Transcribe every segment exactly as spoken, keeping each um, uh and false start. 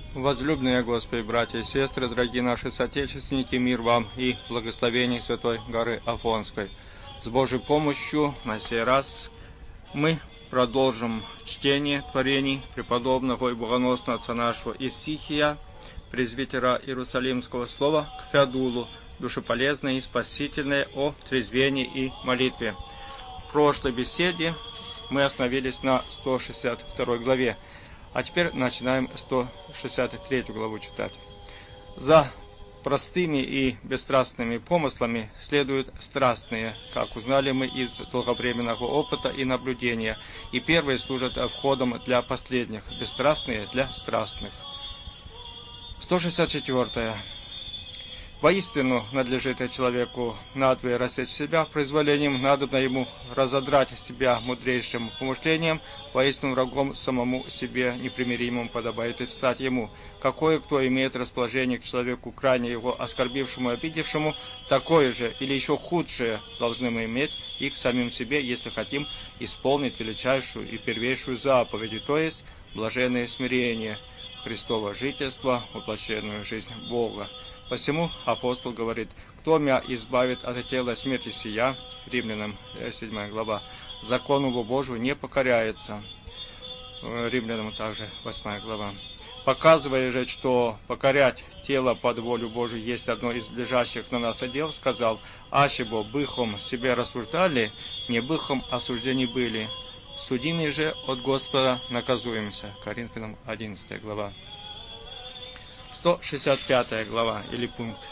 Возлюбленные Господи, братья и сестры, дорогие наши соотечественники, мир вам и благословение Святой горы Афонской. С Божьей помощью на сей раз мы продолжим чтение творений преподобного и богоносного отца нашего Исихия, презвитера Иерусалимского, слова к Феодулу, душеполезное и спасительное о трезвении и молитве. В прошлой беседе мы остановились на сто шестьдесят второй главе. А теперь начинаем сто шестьдесят третью главу читать. За простыми и бесстрастными помыслами следуют страстные, как узнали мы из долговременного опыта и наблюдения, и первые служат входом для последних, бесстрастные для страстных. сто шестьдесят четвёртая. Воистину надлежит человеку надвое рассечь себя произволением, надобно ему разодрать себя мудрейшим помышлением, воистину врагом самому себе непримиримым подобает и стать ему. Какое кто имеет расположение к человеку, крайне его оскорбившему и обидевшему, такое же или еще худшее должны мы иметь и к самим себе, если хотим исполнить величайшую и первейшую заповедь, то есть блаженное смирение, Христово жительство, воплощенную жизнь Бога. Посему апостол говорит: «Кто меня избавит от тела смерти сия?» Римлянам седьмая глава. «Закону Божию не покоряется». Римлянам также восьмая глава. Показывая же, что покорять тело под волю Божию есть одно из лежащих на нас дел, сказал: «Ащебо быхом себе рассуждали, не быхом осуждены были. Судимые же от Господа наказуемся». Коринфянам одиннадцатая глава. сто шестьдесят пятая глава или пункт.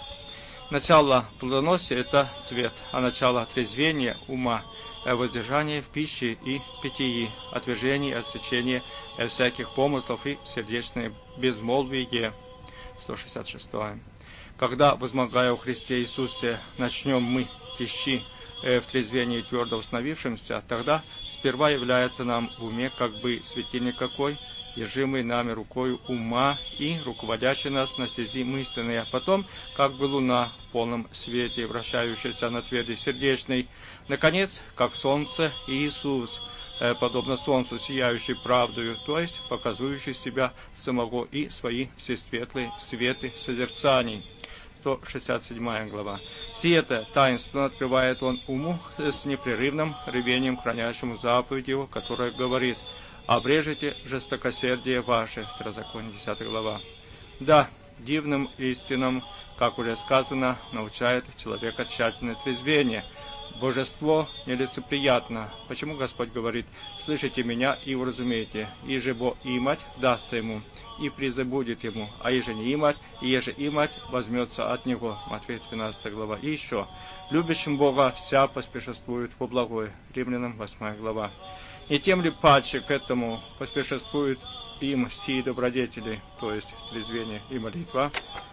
Начало плодоносия – это цвет, а начало трезвения – ума, воздержание в пище и питьи, отвержение, отсечение всяких помыслов и сердечное безмолвие. сто шестьдесят шестая. Когда, возмогая о Христе Иисусе, начнем мы тещи в трезвении твердо установившимся, тогда сперва является нам в уме как бы светильник какой, держимый нами рукою ума и руководящий нас на стези мысленной, а потом, как бы луна в полном свете, вращающаяся на тверди сердечной, наконец, как солнце Иисус, подобно солнцу, сияющий правдою, то есть показывающий себя самого и свои всесветлые светы созерцаний. сто шестьдесят седьмая глава. Сие-то таинство открывает он уму с непрерывным рвением, хранящему заповедь его, которая говорит: «Обрежете жестокосердие ваше». Второзаконие, десятая глава. Да, дивным истинам, как уже сказано, научает человека тщательное трезвение. Божество нелицеприятно. Почему Господь говорит: «Слышите меня и уразумейте, иже бо имать дастся ему, и призабудет ему, а иже не имать, и еже имать возьмется от него». Матфея двенадцатая глава. И еще: «Любящим Бога вся поспешествует во благое». Римлянам восьмая глава. Не тем ли паче к этому поспешествуют им сии добродетели, то есть трезвение и молитва?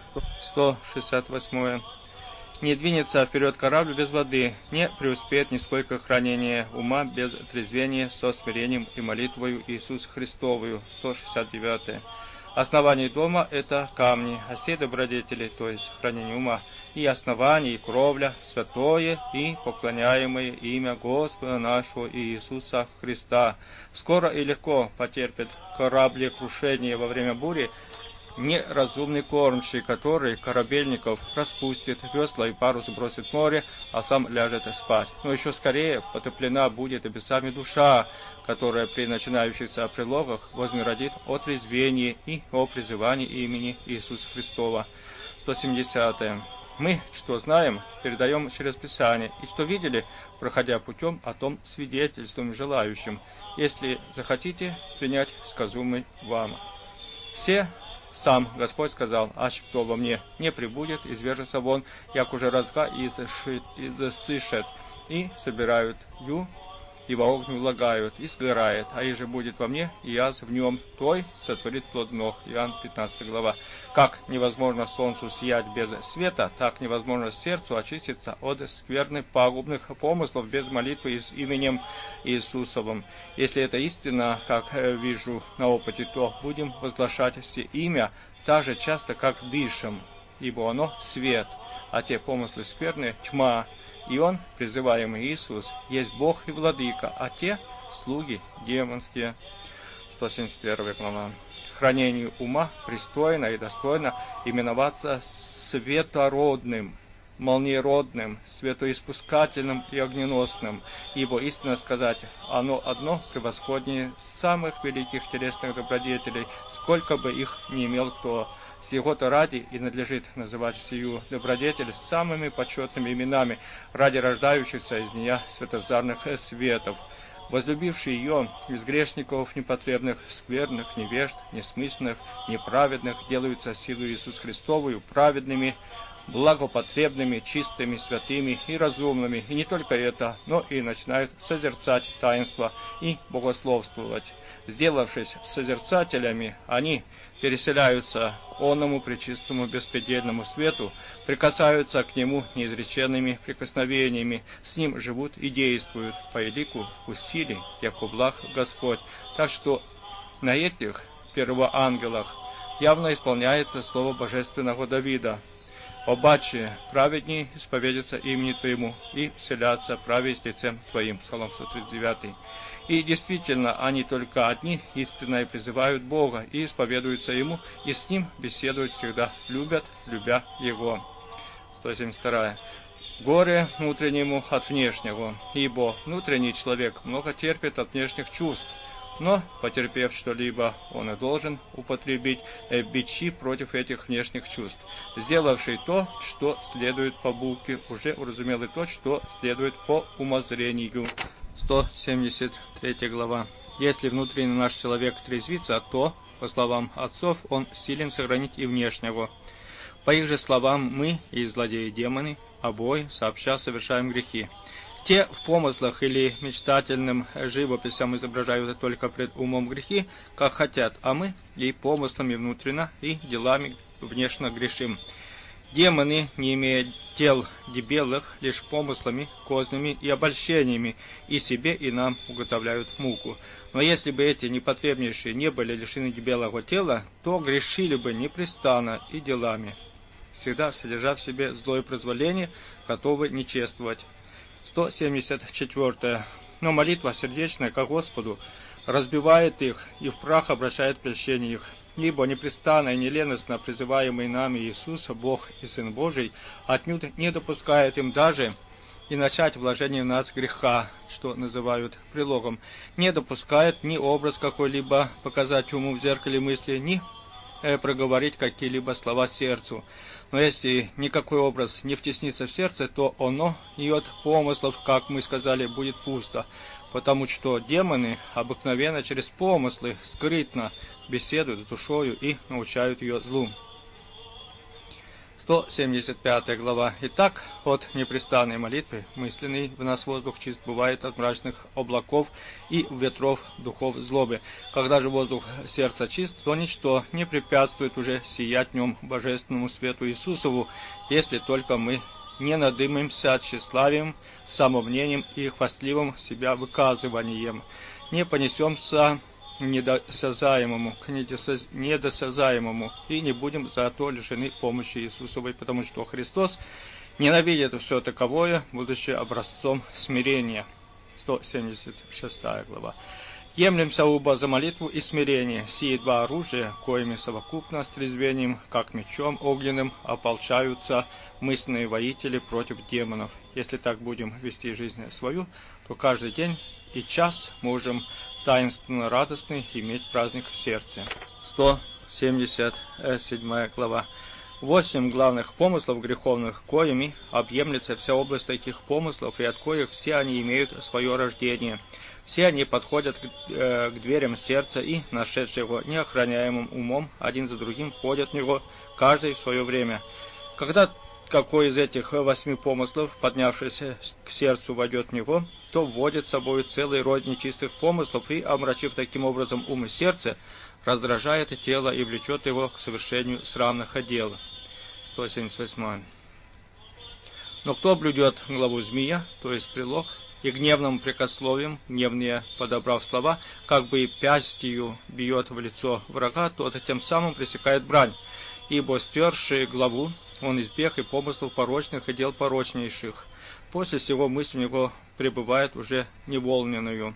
сто шестьдесят восьмая. Не двинется вперед корабль без воды, не преуспеет нисколько хранение ума без трезвения со смирением и молитвою Иисусу Христовую. сто шестьдесят девятая. Основание дома – это камни, а все добродетели, то есть хранение ума, и основание, и кровля, святое и поклоняемое имя Господа нашего Иисуса Христа. Скоро и легко потерпит кораблекрушение во время бури неразумный кормчий, который корабельников распустит, весла и парус бросит в море, а сам ляжет спать. Но еще скорее потоплена будет и бесами душа, которая при начинающихся прилогах вознаградит о трезвении и о призывании имени Иисуса Христова. сто семидесятая. Мы, что знаем, передаем через Писание, и что видели, проходя путем, о том свидетельствуем желающим, если захотите принять сказуемый вам. Все сам Господь сказал: «Аще кто во мне не прибудет, извержется вон, як уже разга и засышет, и собирают ю, и во огню влагают, и сгорает, а еже будет во мне, и яз в нем, той сотворит плод ног». Иоанн пятнадцатая глава. Как невозможно солнцу сиять без света, так невозможно сердцу очиститься от скверных пагубных помыслов без молитвы и с именем Иисусовым. Если это истина, как вижу на опыте, то будем возглашать все имя так же часто, как дышим, ибо оно свет, а те помыслы скверные – тьма. И он, призываемый Иисус, есть Бог и Владыка, а те – слуги демонские. сто семьдесят первая глава. хранению ума пристойно и достойно именоваться светородным, молниеродным, светоиспускательным и огненосным, ибо, истинно сказать, оно одно превосходнее самых великих телесных добродетелей, сколько бы их ни имел кто. С его-то ради и надлежит называть сию добродетель самыми почетными именами, ради рождающихся из нее светозарных светов. Возлюбивший ее из грешников непотребных, скверных, невежд, несмысленных, неправедных, делаются силой Иисус Христовую праведными, благопотребными, чистыми, святыми и разумными. И не только это, но и начинают созерцать таинство и богословствовать. Сделавшись созерцателями, они переселяются к онному пречистому беспредельному свету, прикасаются к нему неизреченными прикосновениями, с ним живут и действуют, по елику вкусили, яко благ Господь. Так что на этих первоангелах явно исполняется слово божественного Давида: «Обаче праведней исповедятся имени Твоему и вселятся правее с лицем Твоим». Псалом сто тридцать девять. И действительно, они только одни истинно и призывают Бога, и исповедуются Ему, и с Ним беседуют всегда, любят, любя Его. сто семьдесят два. Горе внутреннему от внешнего, ибо внутренний человек много терпит от внешних чувств, но, потерпев что-либо, он и должен употребить бичи против этих внешних чувств. Сделавший то, что следует по букве, уже уразумел и то, что следует по умозрению. сто семьдесят третья глава. Если внутренний наш человек трезвится, то, по словам отцов, он силен сохранить и внешнего. По их же словам, мы, и злодеи-демоны, обои сообща совершаем грехи. Те в помыслах или мечтательным живописом изображают только пред умом грехи, как хотят, а мы и помыслами внутренно, и делами внешне грешим. Демоны, не имея тел дебелых, лишь помыслами, кознями и обольщениями, и себе, и нам уготовляют муку. Но если бы эти непотребнейшие не были лишены дебелого тела, то грешили бы непрестанно и делами, всегда содержа в себе злое прозволение, готовы нечествовать. сто семьдесят четыре. Но молитва сердечная ко Господу разбивает их и в прах обращает прощение их. Ибо непрестанно и неленостно призываемый нами Иисус, Бог и Сын Божий, отнюдь не допускает им даже и начать вложение в нас греха, что называют прилогом, не допускает ни образ какой-либо показать уму в зеркале мысли, ни э, проговорить какие-либо слова сердцу. Но если никакой образ не втеснится в сердце, то оно и от помыслов, как мы сказали, будет пусто, потому что демоны обыкновенно через помыслы скрытно беседуют с душою и научают ее злу. сто семьдесят пятая глава. Итак, от непрестанной молитвы мысленный в нас воздух чист бывает от мрачных облаков и ветров духов злобы. Когда же воздух сердца чист, то ничто не препятствует уже сиять в нем божественному свету Иисусову, если только мы не надымемся тщеславием, самомнением и хвастливым себя выказыванием, не понесемся недосязаемому, к недосязаемому, и не будем зато лишены помощи Иисусовой, потому что Христос ненавидит все таковое, будучи образцом смирения. сто семьдесят шестая глава. Емлемся оба за молитву и смирение, сии два оружия, коими совокупно с трезвением, как мечом огненным, ополчаются мысленные воители против демонов. Если так будем вести жизнь свою, то каждый день и час можем таинственно радостный иметь праздник в сердце. сто семьдесят седьмая глава. Восемь главных помыслов греховных, коими объемлется вся область таких помыслов, и от коих все они имеют свое рождение. Все они подходят к, э, к дверям сердца, и, нашедшие его неохраняемым умом, один за другим входят в него, каждый в свое время. Когда какой из этих восьми помыслов, поднявшийся к сердцу, войдет в него, то вводит с собой целый род нечистых помыслов и, омрачив таким образом ум и сердце, раздражает тело и влечет его к совершению срамных дел. сто семьдесят восьмая. Но кто блюдет главу змея, то есть прилог, и гневным прикословием, гневные подобрав слова, как бы и пястью бьет в лицо врага, тот тем самым пресекает брань, ибо стерший главу, он избег и помыслов порочных, и дел порочнейших. После сего мысль у него пребывает уже неволненную.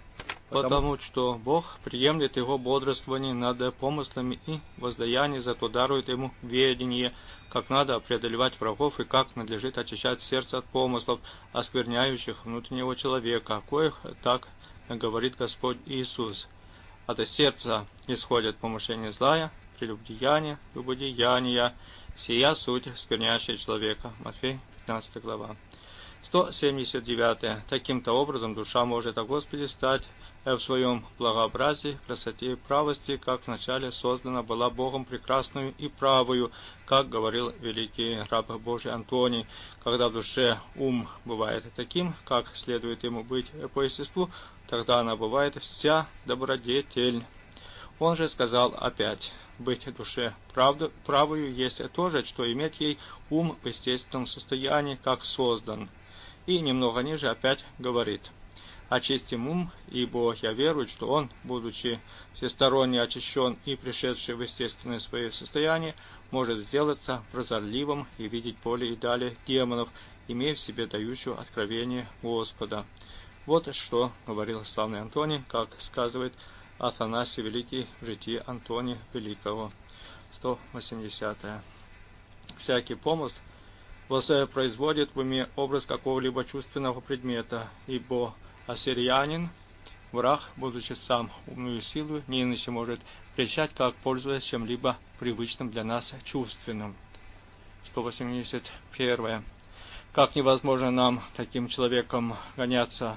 потому что Бог приемлет его бодрствование над помыслами и воздаяние, зато дарует ему ведение, как надо преодолевать врагов и как надлежит очищать сердце от помыслов, оскверняющих внутреннего человека, коих так говорит Господь Иисус. От сердца исходят помышления злая, прелюбодеяния, любодеяния, сия суть скверняющая человека. Матфей, пятнадцатая глава. сто семьдесят девять. Таким-то образом душа может о Господе стать в своем благообразии, красоте и правости, как вначале создана была Богом прекрасную и правую, как говорил великий раб Божий Антоний. Когда в душе ум бывает таким, как следует ему быть по естеству, тогда она бывает вся добродетель. Он же сказал опять: быть в душе правду, правою есть то же, что иметь ей ум в естественном состоянии, как создан. И немного ниже опять говорит: очистим ум, ибо я верую, что он, будучи всесторонне очищен и пришедший в естественное свое состояние, может сделаться прозорливым и видеть более и далее демонов, имея в себе дающую откровение Господа. Вот что говорил славный Антоний, как сказывает Афанасий Великий в житии Антония Великого. сто восьмидесятое. Всякий помысл воспроизводит в уме образ какого-либо чувственного предмета, ибо ассириянин, враг, будучи сам умную силу, не иначе может прельщать, как пользуясь чем-либо привычным для нас чувственным. сто восемьдесят первое. Как невозможно нам, таким человеком, гоняться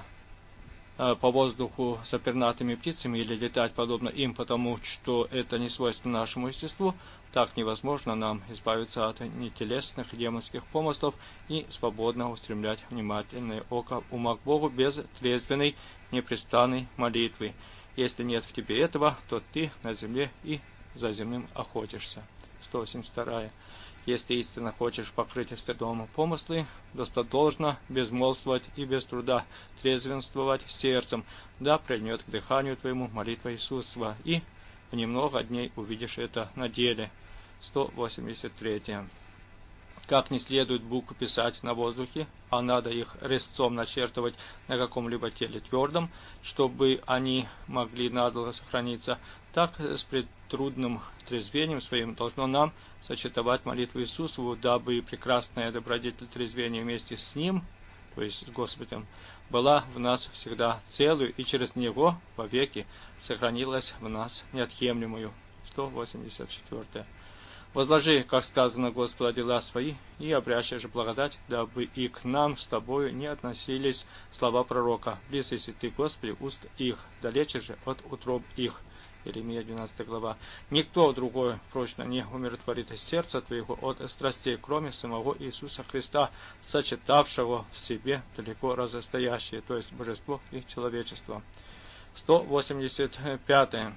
э, по воздуху за пернатыми птицами или летать подобно им, потому что это не свойственно нашему естеству, так невозможно нам избавиться от нетелесных демонских помыслов и свободно устремлять внимательное око ума к Богу без трезвенной, непрестанной молитвы. Если нет в тебе этого, то ты на земле и за земным охотишься. сто восемьдесят второе. Если истинно хочешь покрыть стыдом помыслы, доста должно безмолвствовать и без труда трезвенствовать сердцем, да прильнет к дыханию твоему молитва Иисусова, и в немного дней увидишь это на деле. сто восемьдесят третье. Как не следует буквы писать на воздухе, а надо их резцом начертывать на каком-либо теле твердом, чтобы они могли надолго сохраниться, так с претрудным трезвением своим должно нам сочетовать молитву Иисусову, дабы прекрасная добродетель трезвения вместе с Ним, то есть с Господом, была в нас всегда целую и через Него вовеки сохранилась в нас неотъемлемую. сто восемьдесят четвёртое. Возложи, как сказано, Господа, дела свои, и обрящай же благодать, дабы и к нам с тобою не относились слова пророка. Близ если ты, Господи, уст их, далече же от утроб их. Иеремия, двенадцатая глава. Никто другой прочно не умиротворит сердце твоего от страстей, кроме самого Иисуса Христа, сочетавшего в себе далеко разстоящие, то есть божество и человечество. сто восемьдесят пятое.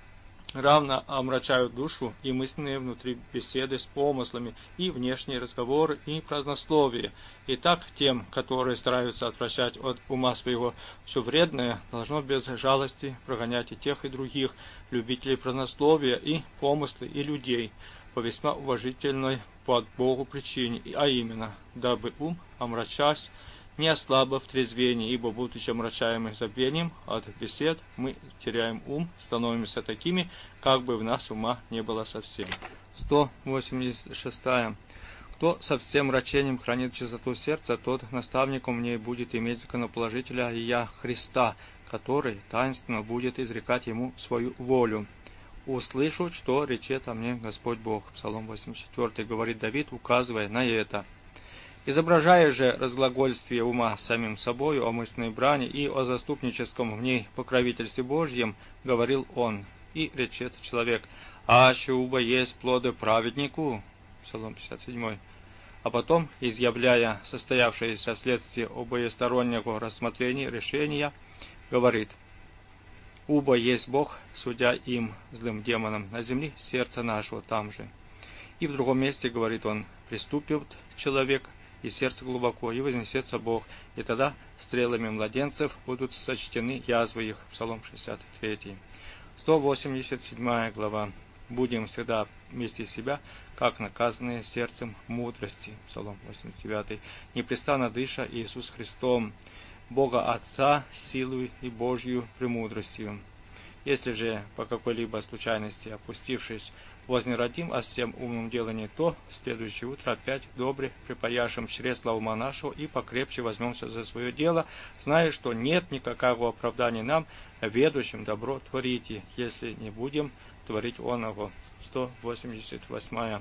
Равно омрачают душу и мысленные внутри беседы с помыслами, и внешние разговоры, и празднословие. Итак, тем, которые стараются отвращать от ума своего все вредное, должно без жалости прогонять и тех, и других, любителей празднословия, и помыслы, и людей, по весьма уважительной под Богу причине, а именно, дабы ум, омрачась, не ослабо в трезвении, ибо, будучи омрачаемы забвением от бесед, мы теряем ум, становимся такими, как бы в нас ума не было совсем. сто восемьдесят шестое. Кто со всем рачением хранит чистоту сердца, тот наставником в ней будет иметь законоположителя Ия Христа, который таинственно будет изрекать ему свою волю. «Услышу, что речет о мне Господь Бог». Псалом восемьдесят четыре, говорит Давид, указывая на это. Изображая же разглагольствие ума самим собою о мысленной брани и о заступническом в ней покровительстве Божьем, говорил он, и речет человек: «Аще уба есть плоды праведнику», Псалом пятьдесят семь, а потом, изъявляя состоявшееся вследствие обоестороннего рассмотрения решения, говорит: «Уба есть Бог, судя им, злым демонам, на земле сердца нашего там же». И в другом месте говорит он: «Приступит человек, и сердце глубоко, и вознесется Бог, и тогда стрелами младенцев будут сочтены язвы их». Псалом шестьдесят три. сто восемьдесят седьмая глава. «Будем всегда вместе себя, как наказанные сердцем мудрости». Псалом восемьдесят девять. «Непрестанно дыша Иисус Христом, Бога Отца силою и Божью премудростью. Если же по какой-либо случайности, опустившись, вознеродим о всем умном делании, то в следующее утро опять добре припаяшем чресла ума нашего и покрепче возьмемся за свое дело, зная, что нет никакого оправдания нам, ведущим добро творите, если не будем творить оного. сто восемьдесят восьмая.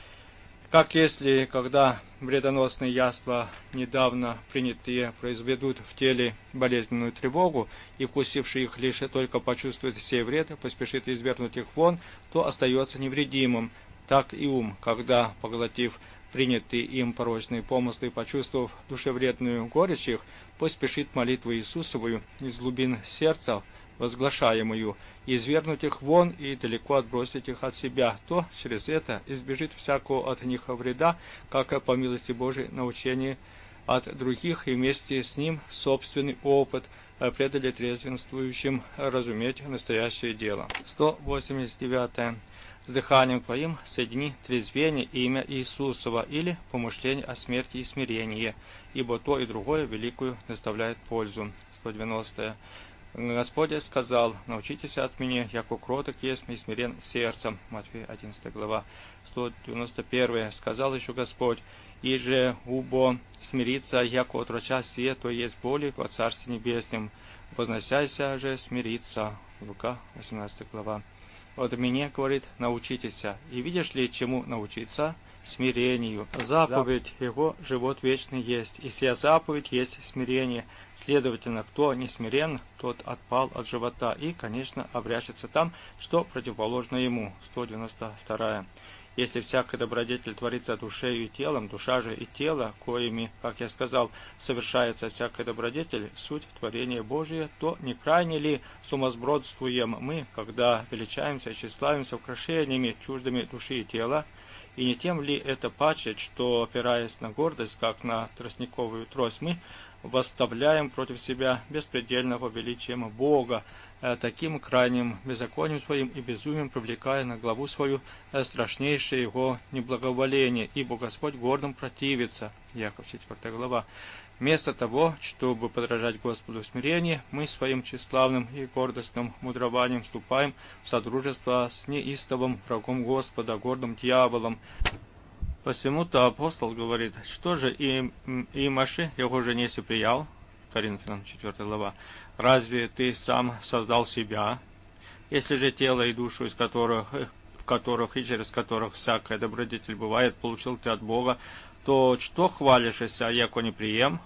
Как если, когда вредоносные яства, недавно принятые, произведут в теле болезненную тревогу, и вкусивший их лишь только почувствует сей вред, поспешит извергнуть их вон, то остается невредимым. Так и ум, когда, поглотив принятые им порочные помыслы, почувствовав душевредную горечь их, поспешит молитву Иисусовую из глубин сердца, возглашаемую, извергнуть их вон и далеко отбросить их от себя, то через это избежит всякого от них вреда, как по милости Божией научение от других, и вместе с ним собственный опыт предали трезвенствующим разуметь настоящее дело. сто восемьдесят девятое. С дыханием твоим соедини трезвение и имя Иисусова, или помышление о смерти и смирении, ибо то и другое великую доставляет пользу. сто девяностое. Господь сказал: научитесь от меня, яко кроток есть и смирен сердцем. Матфея одиннадцатая глава. сто девяносто первое. Сказал еще Господь: и же убо смириться, яко отроча сие, то есть боли во Царстве Небесном. Возносяйся же смириться. Лука восемнадцатая глава. От меня, говорит, научитесь. И видишь ли, чему научиться? Смирению. Заповедь его живот вечный есть, и сия заповедь есть смирение. Следовательно, кто не смирен, тот отпал от живота и, конечно, обрящется там, что противоположно ему. сто девяносто вторая. Если всякая добродетель творится душею и телом, душа же и тело, коими, как я сказал, совершается всякая добродетель, суть творения Божия, то не крайне ли сумасбродствуем мы, когда величаемся и тщеславимся украшениями чуждыми души и тела? И не тем ли это паче, что, опираясь на гордость, как на тростниковую трость, мы восставляем против себя беспредельного величия Бога, таким крайним беззаконием своим и безумием привлекая на главу свою страшнейшее его неблаговоление, ибо Господь гордым противится. Яков четвёртая глава. Вместо того, чтобы подражать Господу в смирении, мы своим тщеславным и гордостным мудрованием вступаем в содружество с неистовым врагом Господа, гордым дьяволом. Посему-то апостол говорит: что же и, и Маши его же не соприял? Коринфянам четвёртая глава. Разве ты сам создал себя? Если же тело и душу, из которых, в которых и через которых всякая добродетель бывает, получил ты от Бога, то что хвалишься, яко не прием?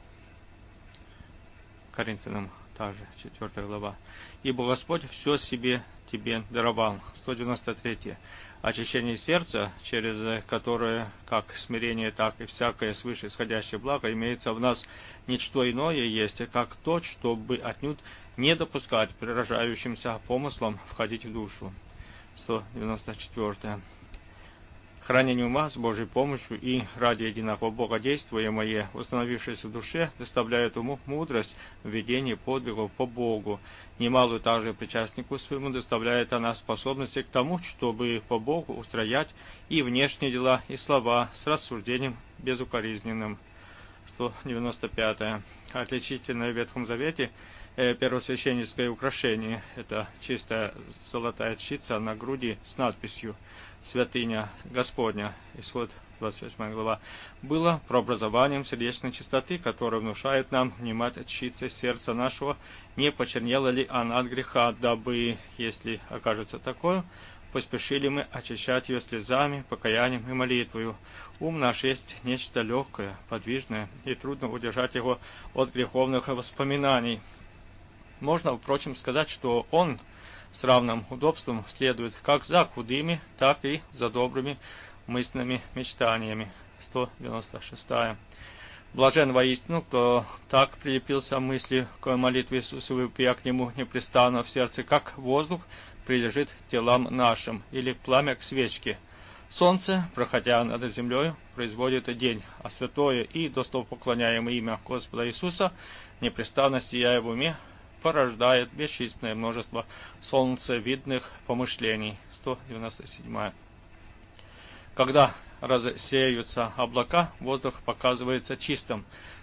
Коринфянам также четвёртая глава. Ибо Господь все себе тебе даровал. сто девяносто третье. Очищение сердца, через которое как смирение, так и всякое свыше исходящее благо имеется в нас, ничто иное есть, как то, чтобы отнюдь не допускать прирожающимся помыслам входить в душу. сто девяносто четвёртое. Хранение ума с Божьей помощью и ради единого Бога действуемое, установившееся в душе, доставляет уму мудрость в ведении подвигов по Богу. Немалую также причастнику своему доставляет она способности к тому, чтобы по Богу устроять и внешние дела, и слова с рассуждением безукоризненным. сто девяносто пятое. Отличительное в Ветхом Завете первосвященническое украшение – это чистая золотая чица на груди с надписью «Святыня Господня», исход двадцать восьмая глава, было прообразованием сердечной чистоты, которая внушает нам внимать чице сердца нашего, не почернела ли она от греха, дабы, если окажется такое, поспешили мы очищать ее слезами, покаянием и молитвою. Ум наш есть нечто легкое, подвижное, и трудно удержать его от греховных воспоминаний. Можно, впрочем, сказать, что он с равным удобством следует как за худыми, так и за добрыми мысленными мечтаниями. сто девяносто шестая. Блажен воистину, кто так прилепился мысли к молитве Иисусовой, вопия к нему непрестанно в сердце, как воздух прилежит телам нашим, или пламя к свечке. Солнце, проходя над землей, производит день, а святое и достопоклоняемое имя Господа Иисуса, непрестанно сияя в уме, порождает бесчисленное множество солнцевидных помышлений. сто девяносто седьмая. Когда рассеются облака, воздух показывается чистым.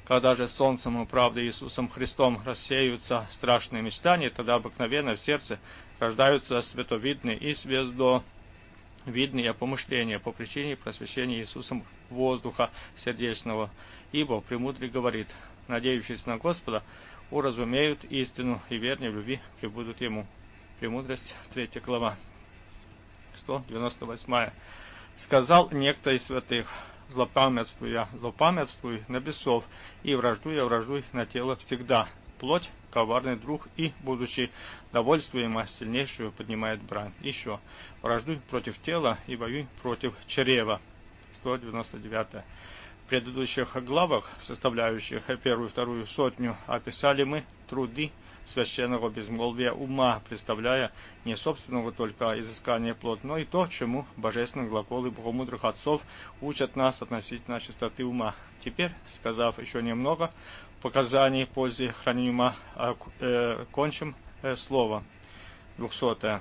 Когда же солнцем и правдой Иисусом Христом рассеются страшные мечтания, тогда обыкновенно в сердце рождаются световидные и звездовидные помышления по причине просвещения Иисусом воздуха сердечного. Ибо премудрый говорит: надеющиеся на Господа уразумеют истину, и верные в любви пребудут Ему. Премудрость, третья глава. сто девяносто восьмая. Сказал некто из святых: злопамятствуй я, злопамятствуй на бесов, и враждуй я, враждуй на тело всегда. Плоть — коварный друг, и, будучи довольствуема, сильнейшую поднимает брань. Еще: враждуй против тела и воюй против чрева. сто девяносто девятая. В предыдущих главах, составляющих первую и вторую сотню, описали мы труды священного безмолвия ума, представляя не собственного только изыскания плод, но и то, чему божественные глаголы богомудрых отцов учат нас относительно чистоты ума. Теперь, сказав еще немного показаний пользы хранения ума, э, кончим э, слово. двухсотая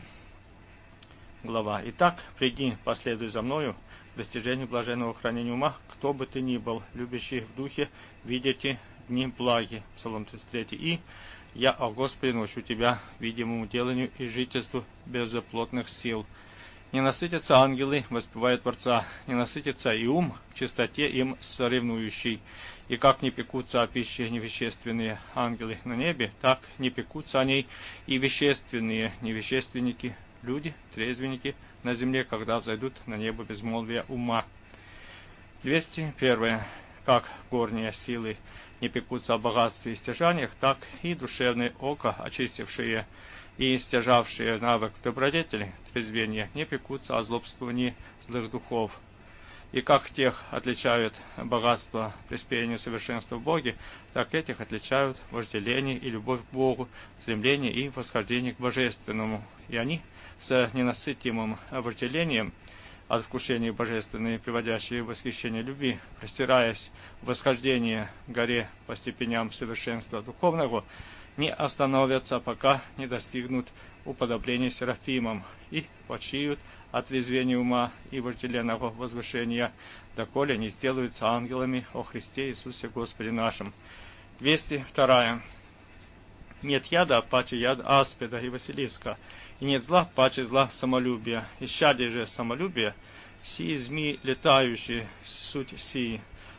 глава. Итак, приди, последуй за мною к достижению блаженного хранения ума, кто бы ты ни был, любящий в духе, видите дни благи. Псалом тридцать три. И я, о Господи, научу тебя видимому деланию и жительству безоплотных сил. Не насытятся ангелы, воспевая Творца, не насытится и ум в чистоте им соревнующий. И как не пекутся о пище невещественные ангелы на небе, так не пекутся о ней и вещественные невещественники, люди, трезвенники на земле, когда взойдут на небо безмолвия ума. двести первое. Как горние силы не пекутся о богатстве и стяжаниях, так и душевное око, очистившие и стяжавшие навык добродетели, трезвения, не пекутся о злобствовании злых духов. И как тех отличают богатство приспеянию совершенства в Боге, так этих отличают вожделение и любовь к Богу, стремление и восхождение к Божественному. И они с ненасытимым вожделением от вкушения божественной, приводящие в восхищение любви, простираясь в восхождение к горе по степеням совершенства духовного, не остановятся, пока не достигнут уподобления серафимам, и почиют от трезвения ума и вожделенного возвышения, доколе не сделаются ангелами о Христе Иисусе Господе нашим. двести вторая. Нет яда, паче яд аспида и Василиска, и нет зла, паче зла самолюбия. Исчадие же самолюбия, сии змеи летающие, суть сии: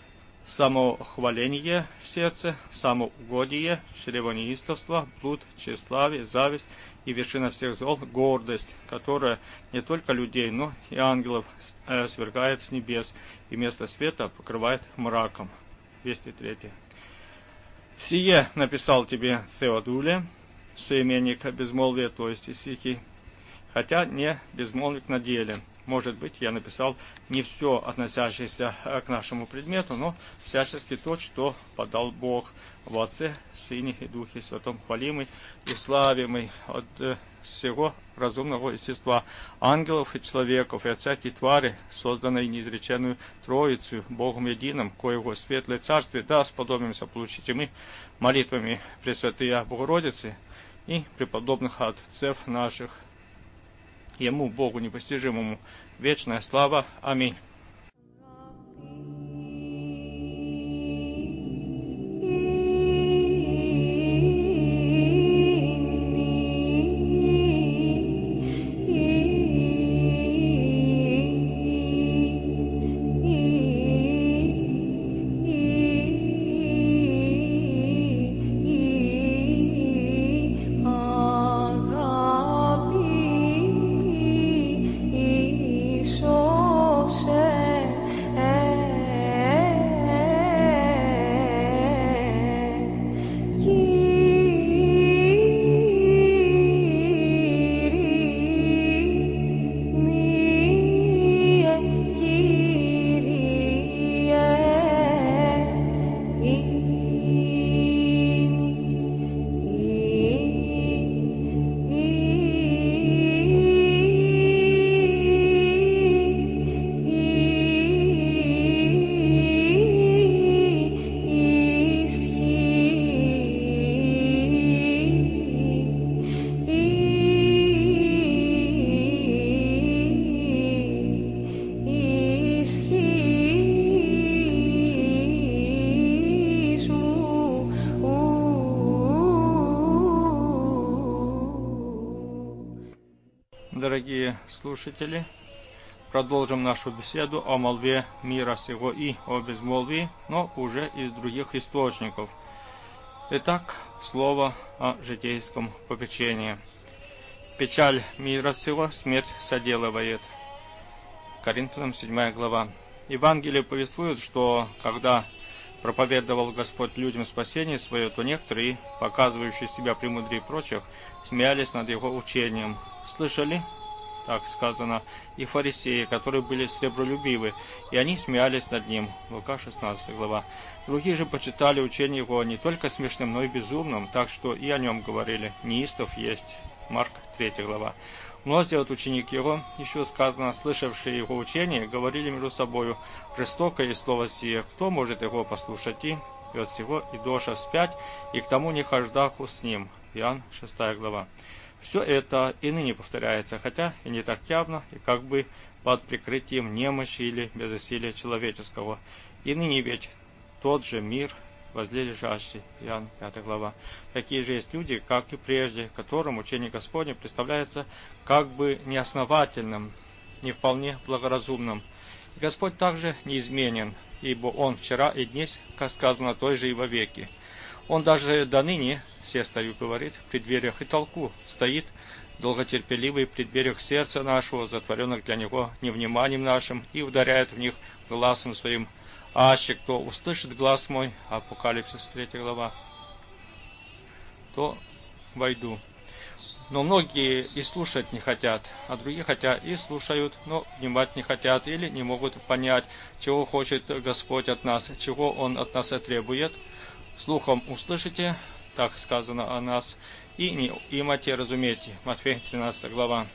самохваление в сердце, самоугодие, чревонеистовство, блуд, тщеславие, зависть и вершина всех зол — гордость, которая не только людей, но и ангелов э, свергает с небес и место света покрывает мраком. двести третье. Сие написал тебе Цеодуле, соименник безмолвия, то есть Исихий, хотя не безмолвник на деле. Может быть, я написал не все, относящееся к нашему предмету, но всячески то, что подал Бог в Отце, Сыне и Духе Святом, хвалимый и славимый от всего разумного естества, ангелов и человеков, и от всякой твари, созданной неизреченную Троицу, Богом единым, коего светлое царствие, да сподобимся получить и мы молитвами Пресвятые Богородицы и преподобных отцев наших. Ему, Богу непостижимому, вечная слава. Аминь. Show. слушатели, продолжим нашу беседу о молве мира сего и о безмолвии, но уже из других источников. Итак, слово о житейском попечении. Печаль мира сего смерть соделывает. Коринфянам седьмая глава. Евангелие повествует, что когда проповедовал Господь людям спасение свое, то некоторые, показывающие себя премудрее прочих, смеялись над его учением. Слышали? Так сказано, и фарисеи, которые были сребролюбивы, и они смеялись над ним. Лука шестнадцатая глава. Другие же почитали учение его не только смешным, но и безумным, так что и о нем говорили. Неистов есть. Марк третья глава. Многие от ученик его, еще сказано, слышавшие его учение, говорили между собою: жестокое слово сие, кто может его послушать? И от всего и доша вспять, и к тому не хождаху с ним. Иоанн шестая глава. Все это и ныне повторяется, хотя и не так явно, и как бы под прикрытием немощи или безосилия человеческого. И ныне ведь тот же мир возле лежащий. Иоанн пятая глава. Такие же есть люди, как и прежде, которым учение Господне представляется как бы неосновательным, не вполне благоразумным. И Господь также неизменен, ибо Он вчера и днесь, как сказано, той же и вовеки. Он даже до ныне, все стою, говорит, в преддвериях и толку, стоит долготерпеливый в преддвериях сердца нашего, затворенных для Него невниманием нашим, и ударяет в них глазом своим. Аще кто услышит глаз мой, Апокалипсис третья глава, то войду. Но многие и слушать не хотят, а другие хотят и слушают, но внимать не хотят или не могут понять, чего хочет Господь от нас, чего Он от нас требует. Слухом услышите, так сказано о нас, и не имате разумейте. Матфея тринадцатая глава.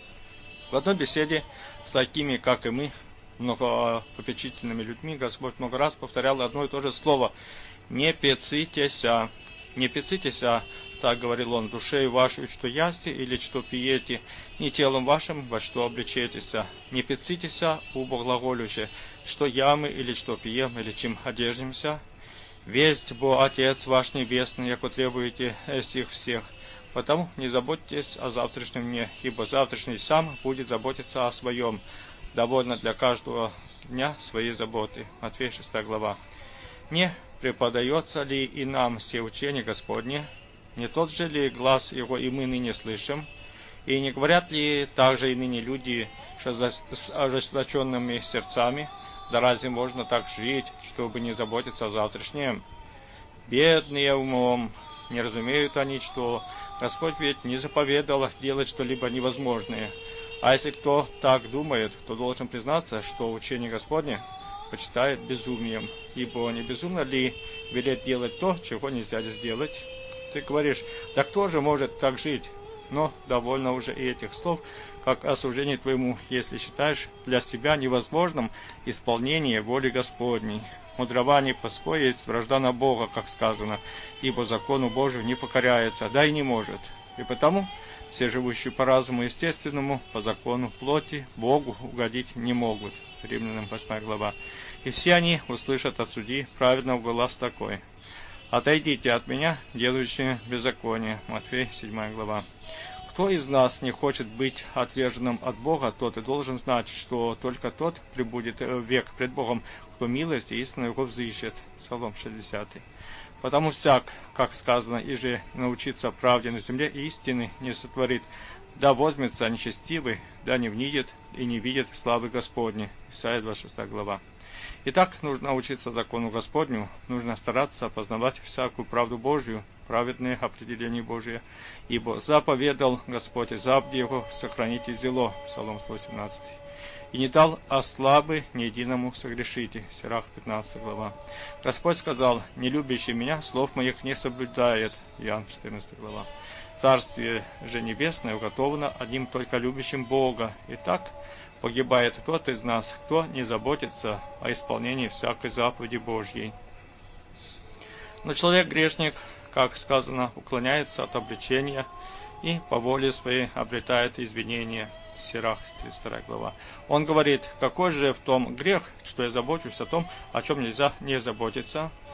В одной беседе с такими, как и мы, многопопечительными людьми, Господь много раз повторял одно и то же слово: «Не пецитеся». «Не пецитеся», так говорил Он, «душею вашу, что ясте или что пиете, не телом вашим, во что облечетеся. Не пецитеся, убо глаголюще, что ямы или что пьем, или чем одеждемся. Весть бо Отец ваш Небесный, яко требуете сих всех. Потому не заботьтесь о завтрашнем дне, ибо завтрашний сам будет заботиться о своем. Довольно для каждого дня своей заботы». Матфея шестая глава. Не преподается ли и нам все учения Господне? Не тот же ли глаз его и мы ныне слышим? И не говорят ли также и ныне люди с ожесточенными сердцами? Да разве можно так жить, чтобы не заботиться о завтрашнем? Бедные умом, не разумеют они, что Господь ведь не заповедал делать что-либо невозможное. А если кто так думает, то должен признаться, что учение Господне почитает безумием. Ибо не безумно ли велеть делать то, чего нельзя сделать? Ты говоришь: да кто же может так жить? Но довольно уже и этих слов, как осуждение твоему, если считаешь для себя невозможным исполнение воли Господней. Мудрование плоское есть вражда на Бога, как сказано, ибо закону Божию не покоряется, да и не может. И потому все живущие по разуму естественному, по закону плоти, Богу угодить не могут. Римлянам восьмая глава. И все они услышат от судьи праведного голос такой: «Отойдите от меня, делающие беззаконие». Матфея седьмая глава. Кто из нас не хочет быть отверженным от Бога, тот и должен знать, что только тот пребудет век пред Богом, кто милость и истину его взыщет. Псалом шестидесятый. Потому всяк, как сказано, и же научиться правде на земле и истины не сотворит, да возьмется нечестивый, да не внидит и не видит славы Господней. Исайя двадцать шестая глава. Итак, нужно учиться закону Господню, нужно стараться познавать всякую правду Божью, праведные определения Божие, ибо заповедал Господь и заповеди Его сохраните зело. Псалом сто восемнадцатый. И не дал ослабы ни единому согрешите. Сирах пятнадцатая глава. Господь сказал: не любящий меня слов моих не соблюдает. Иоанн четырнадцатая глава. Царствие же небесное уготовано одним только любящим Бога. Итак, погибает тот из нас, кто не заботится о исполнении всякой заповеди Божьей. Но человек-грешник, как сказано, уклоняется от обличения и по воле своей обретает извинения. Сирах тридцать вторая глава. Он говорит: какой же в том грех, что я забочусь о том, о чем нельзя не заботиться?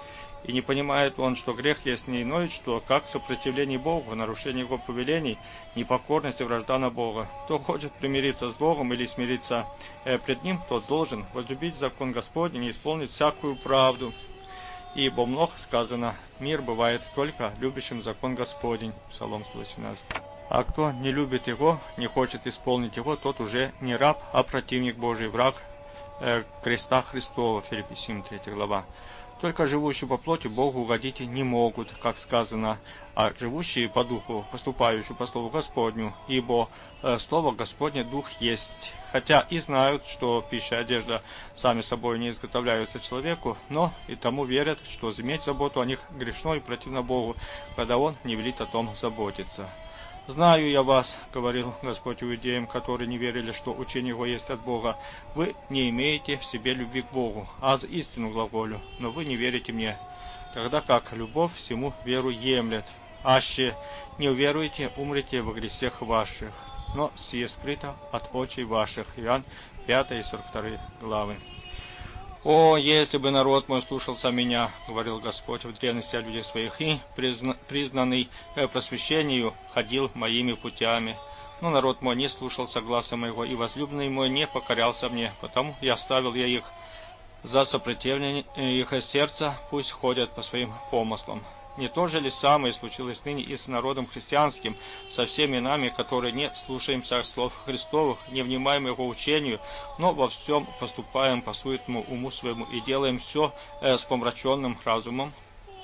И не понимает он, что грех есть не иное, что как сопротивление Богу, нарушение Его повелений, непокорность и вражда на Бога. Кто хочет примириться с Богом или смириться э, пред Ним, тот должен возлюбить закон Господень и исполнить всякую правду. Ибо много сказано, мир бывает только любящим закон Господень. Псалом сто восемнадцать. А кто не любит Его, не хочет исполнить Его, тот уже не раб, а противник Божий, враг э, креста Христова. Филиппийцам третья глава. Только живущие по плоти Богу угодить не могут, как сказано, а живущие по духу, поступающие по слову Господню, ибо э, слово Господне дух есть. Хотя и знают, что пища и одежда сами собой не изготовляются человеку, но и тому верят, что иметь заботу о них грешно и противно Богу, когда Он не велит о том заботиться. «Знаю я вас, — говорил Господь иудеям, которые не верили, что учение Его есть от Бога, — вы не имеете в себе любви к Богу, а за истину глаголю, но вы не верите мне, тогда как любовь всему веру емлет. Аще не уверуете, умрете во грехах ваших, но сие скрыто от очей ваших». Иоанн пятая и сорок вторая главы. «О, если бы народ мой слушался меня, — говорил Господь в древности о людях своих, — и, призна, признанный э, просвещению, ходил моими путями. Но народ мой не слушался гласа моего, и возлюбленный мой не покорялся мне, потому я оставил я их за сопротивление их сердца, пусть ходят по своим помыслам». Не то же ли самое случилось ныне и с народом христианским, со всеми нами, которые не слушаемся слов Христовых, не внимаем Его учению, но во всем поступаем по суетному уму своему и делаем все э, с помраченным разумом?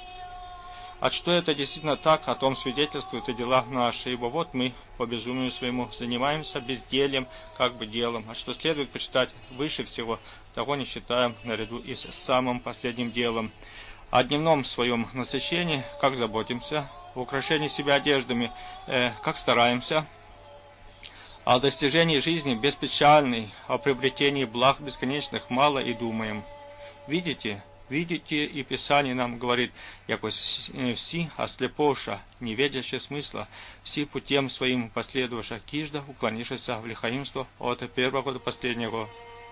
А что это действительно так, о том свидетельствуют и дела наши, ибо вот мы по безумию своему занимаемся бездельем, как бы делом, а что следует почитать выше всего, того не считаем наряду и с самым последним делом. О дневном своем насыщении, как заботимся, о украшении себя одеждами, э, как стараемся, о достижении жизни беспечальной, о приобретении благ бесконечных мало и думаем. Видите, видите, и Писание нам говорит, яко все ослепоша, не ведящие смысла, все путем своим последовавших кижда, уклонившися в лихаимство от первого до последнего.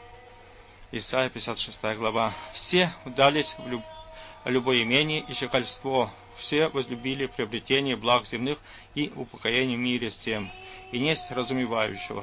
Исайя пятьдесят шестая глава. Все вдались в любовь, любое имение и щегольство, все возлюбили приобретение благ земных и упокоение в мире всем, и несть разумевающего.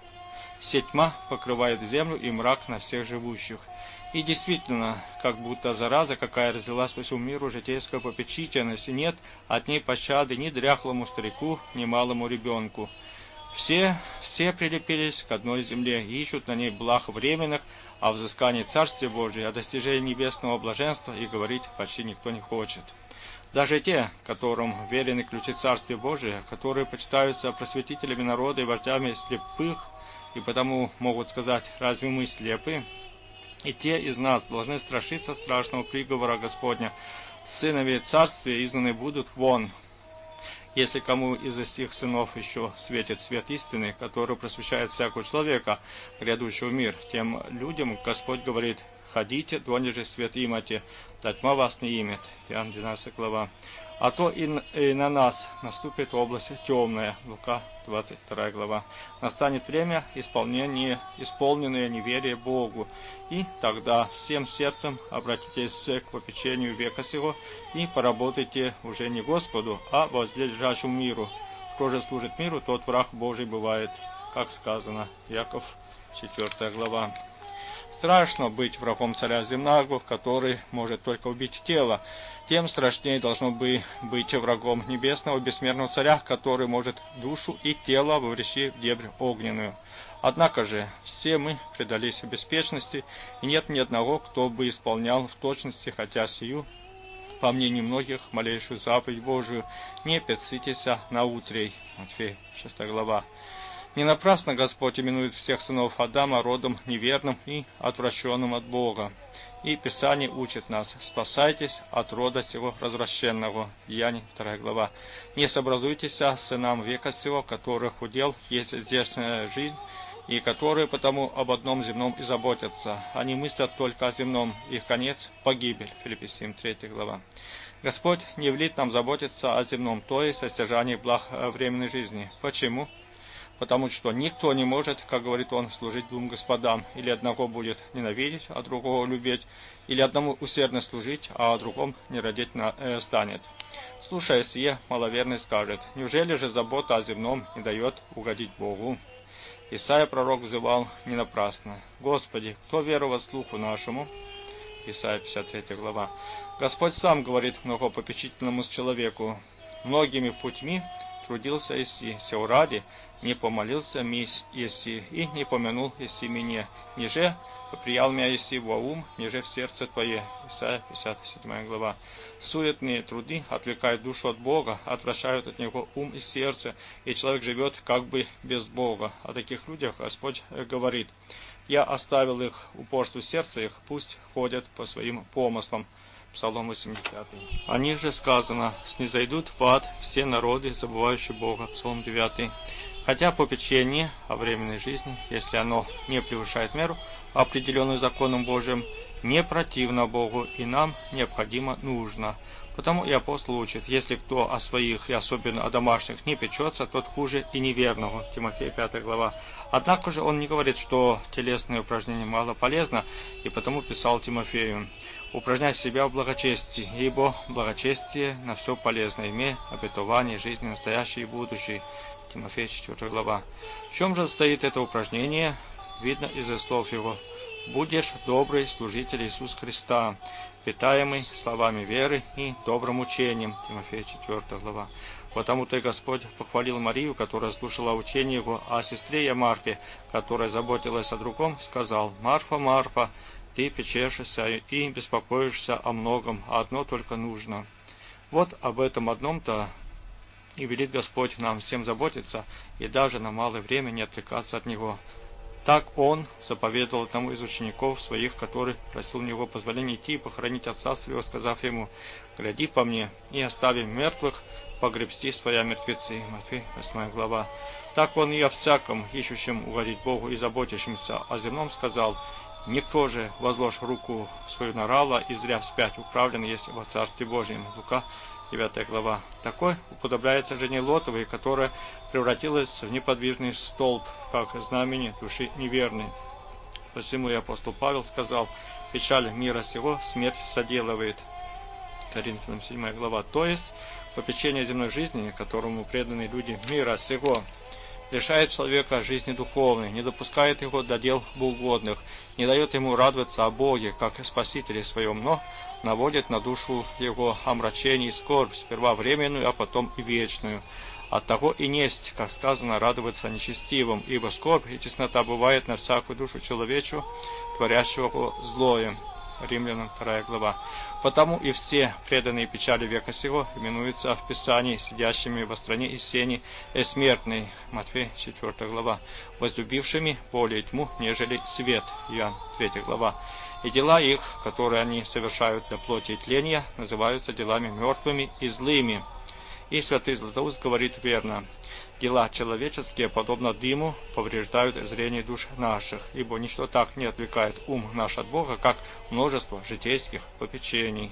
Все тьма покрывает землю и мрак на всех живущих. И действительно, как будто зараза, какая разлилась по всему миру житейской попечительности, нет от ней пощады ни дряхлому старику, ни малому ребенку. Все, все прилепились к одной земле и ищут на ней благ временных, а о взыскании Царствия Божия, о достижении небесного блаженства и говорить почти никто не хочет. Даже те, которым верены ключи Царствия Божия, которые почитаются просветителями народа и вождями слепых, и потому могут сказать, разве мы слепы? И те из нас должны страшиться страшного приговора Господня. Сынови Царствия изгнаны будут вон. Если кому из этих сынов еще светит свет истины, который просвещает всякого человека, грядущего в мир, тем людям Господь говорит, ходите, донеже свет имате, да тьма вас не имет. Иоанн двенадцатая глава. А то и, и на нас наступит область темная. Лука двадцать вторая глава. Настанет время исполнения, исполненное неверие Богу, и тогда всем сердцем обратитесь к попечению века сего и поработайте уже не Господу, а возлежащему миру. Кто же служит миру, тот враг Божий бывает, как сказано. Яков четвёртая глава. Страшно быть врагом царя земного, который может только убить тело. Тем страшнее должно бы быть врагом небесного бессмертного царя, который может душу и тело вовлечь в дебрь огненную. Однако же все мы предались беспечности, и нет ни одного, кто бы исполнял в точности, хотя сию, по мнению многих, малейшую заповедь Божию, не пятсытеся наутрей. Матфея шестая глава. Не напрасно Господь именует всех сынов Адама родом неверным и отвращенным от Бога. И Писание учит нас, спасайтесь от рода сего развращенного. Деяния вторая глава. Не сообразуйтесь с сынам века сего, которых удел есть здешняя жизнь, и которые потому об одном земном и заботятся. Они мыслят только о земном, их конец – погибель. Филиппийцам третья глава. Господь не велит нам заботиться о земном, то есть о стяжании благ временной жизни. Почему? потому что никто не может, как говорит он, служить двум господам, или одного будет ненавидеть, а другого любить, или одному усердно служить, а о другом не родить на, э, станет. Слушая сие, маловерный скажет: неужели же забота о земном не дает угодить Богу? Исайя пророк взывал не напрасно: Господи, кто веровал слуху нашему? Исайя пятьдесят третья глава. Господь сам говорит многопопечительному человеку: многими путьми трудился Иси, сел ради, не помолился ми Иси, и не помянул Иси меня, ниже приял меня Иси во ум, ниже в сердце твое. Исайя пятьдесят седьмая глава. Суетные труды отвлекают душу от Бога, отвращают от Него ум и сердце, и человек живет как бы без Бога. О таких людях Господь говорит: я оставил их упорству сердца их, пусть ходят по своим помыслам. Псалом восьмидесятый. Они же сказано: снизойдут в ад все народы, забывающие Бога. Псалом девятый. Хотя попечение о временной жизни, если оно не превышает меру, определенную законом Божьим, не противно Богу и нам необходимо нужно. Потому и апостол учит: если кто о своих и особенно о домашних не печется, тот хуже и неверного. Тимофея пятая глава. Однако же он не говорит, что телесное упражнение мало полезно, и потому писал Тимофею: упражняй себя в благочестии, ибо благочестие на все полезно, имея обетование жизни настоящей и будущей. Тимофея четвёртая глава. В чем же стоит это упражнение? Видно из слов его: будешь добрый служитель Иисуса Христа, питаемый словами веры и добрым учением. Тимофея четвёртая глава. Потому-то и Господь похвалил Марию, которая слушала учение Его, а сестре Марфе, которая заботилась о другом, сказал: Марфа, Марфа, ты печешься и беспокоишься о многом, а одно только нужно. Вот об этом одном-то и велит Господь нам всем заботиться, и даже на малое время не отвлекаться от Него. Так Он заповедовал одному из учеников своих, который просил у него позволения идти и похоронить отца своего, сказав ему: гляди по мне, и оставим мертвых погребсти своя мертвецы. Матфея восьмая глава. Так Он и о всяком, ищущем угодить Богу и заботящемся о земном, сказал: никто же, возложь руку в свою нарала, и зря вспять управлен есть во Царстве Божьем. Лука девятая глава. Такой уподобляется жене Лотовой, которая превратилась в неподвижный столб, как знамени души неверной. Посему и апостол Павел сказал: печаль мира сего смерть соделывает. Коринфянам седьмая глава. То есть попечение земной жизни, которому преданы люди мира сего, лишает человека жизни духовной, не допускает его до дел богоугодных, не дает ему радоваться о Боге, как и Спасителе своем, но наводит на душу его омрачение и скорбь, сперва временную, а потом и вечную. Оттого и несть, как сказано, радоваться нечестивым, ибо скорбь и теснота бывает на всякую душу человечу, творящего злое. Римлянам вторая глава. Потому и все преданные печали века сего именуются в Писании сидящими во стране и сени смертной. Матфея четвёртая глава. Возлюбившими более тьму, нежели свет. Иоанн третья глава. И дела их, которые они совершают до плоти и тления, называются делами мертвыми и злыми. И святый Златоуст говорит верно: дела человеческие, подобно дыму, повреждают зрение душ наших, ибо ничто так не отвлекает ум наш от Бога, как множество житейских попечений.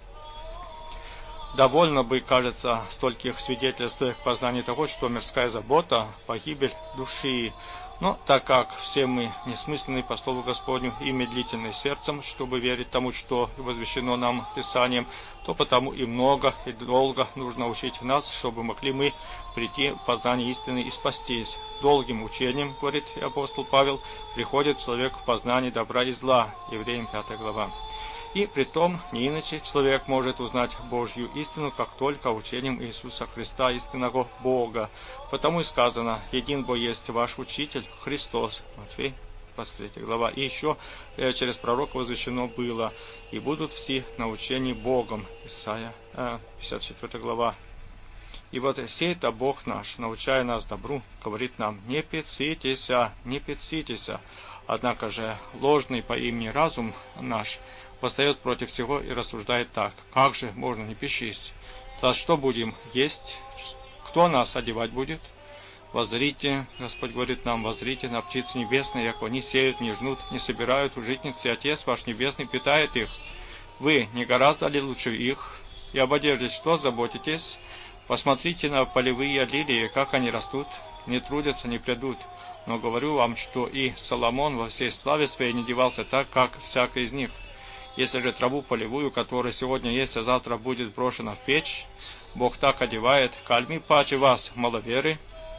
Довольно бы, кажется, стольких свидетельств к познанию того, что мирская забота – погибель души. Но так как все мы несмысленны по слову Господню и медлительны сердцем, чтобы верить тому, что возвещено нам Писанием, то потому и много и долго нужно учить нас, чтобы могли мы прийти в познание истины и спастись. Долгим учением, говорит апостол Павел, приходит человек в познание добра и зла. Евреям пятая глава. И притом не иначе человек может узнать Божью истину, как только учением Иисуса Христа, истинного Бога. Потому и сказано: един бо есть ваш учитель Христос. Матфея двадцать третья глава. И еще э, через пророка возвещено было: и будут все научени Богом. Исайя э, пятьдесят четвёртая глава. И вот сей-то Бог наш, научая нас добру, говорит нам: не пецитесь, не пецитесь. Однако же ложный по имени разум наш восстает против всего и рассуждает так: как же можно не пищись? Да что будем есть? Кто нас одевать будет? Воззрите, Господь говорит нам, воззрите на птиц небесные, яко не сеют, не жнут, не собирают в житницы, Отец ваш Небесный питает их. Вы не гораздо ли лучше их? И об одежде что заботитесь? Посмотрите на полевые лилии, как они растут, не трудятся, не придут. Но говорю вам, что и Соломон во всей славе своей не девался так, как всякий из них. Если же траву полевую, которая сегодня есть, а завтра будет брошена в печь, Бог так одевает, кальми паче вас, маловеры».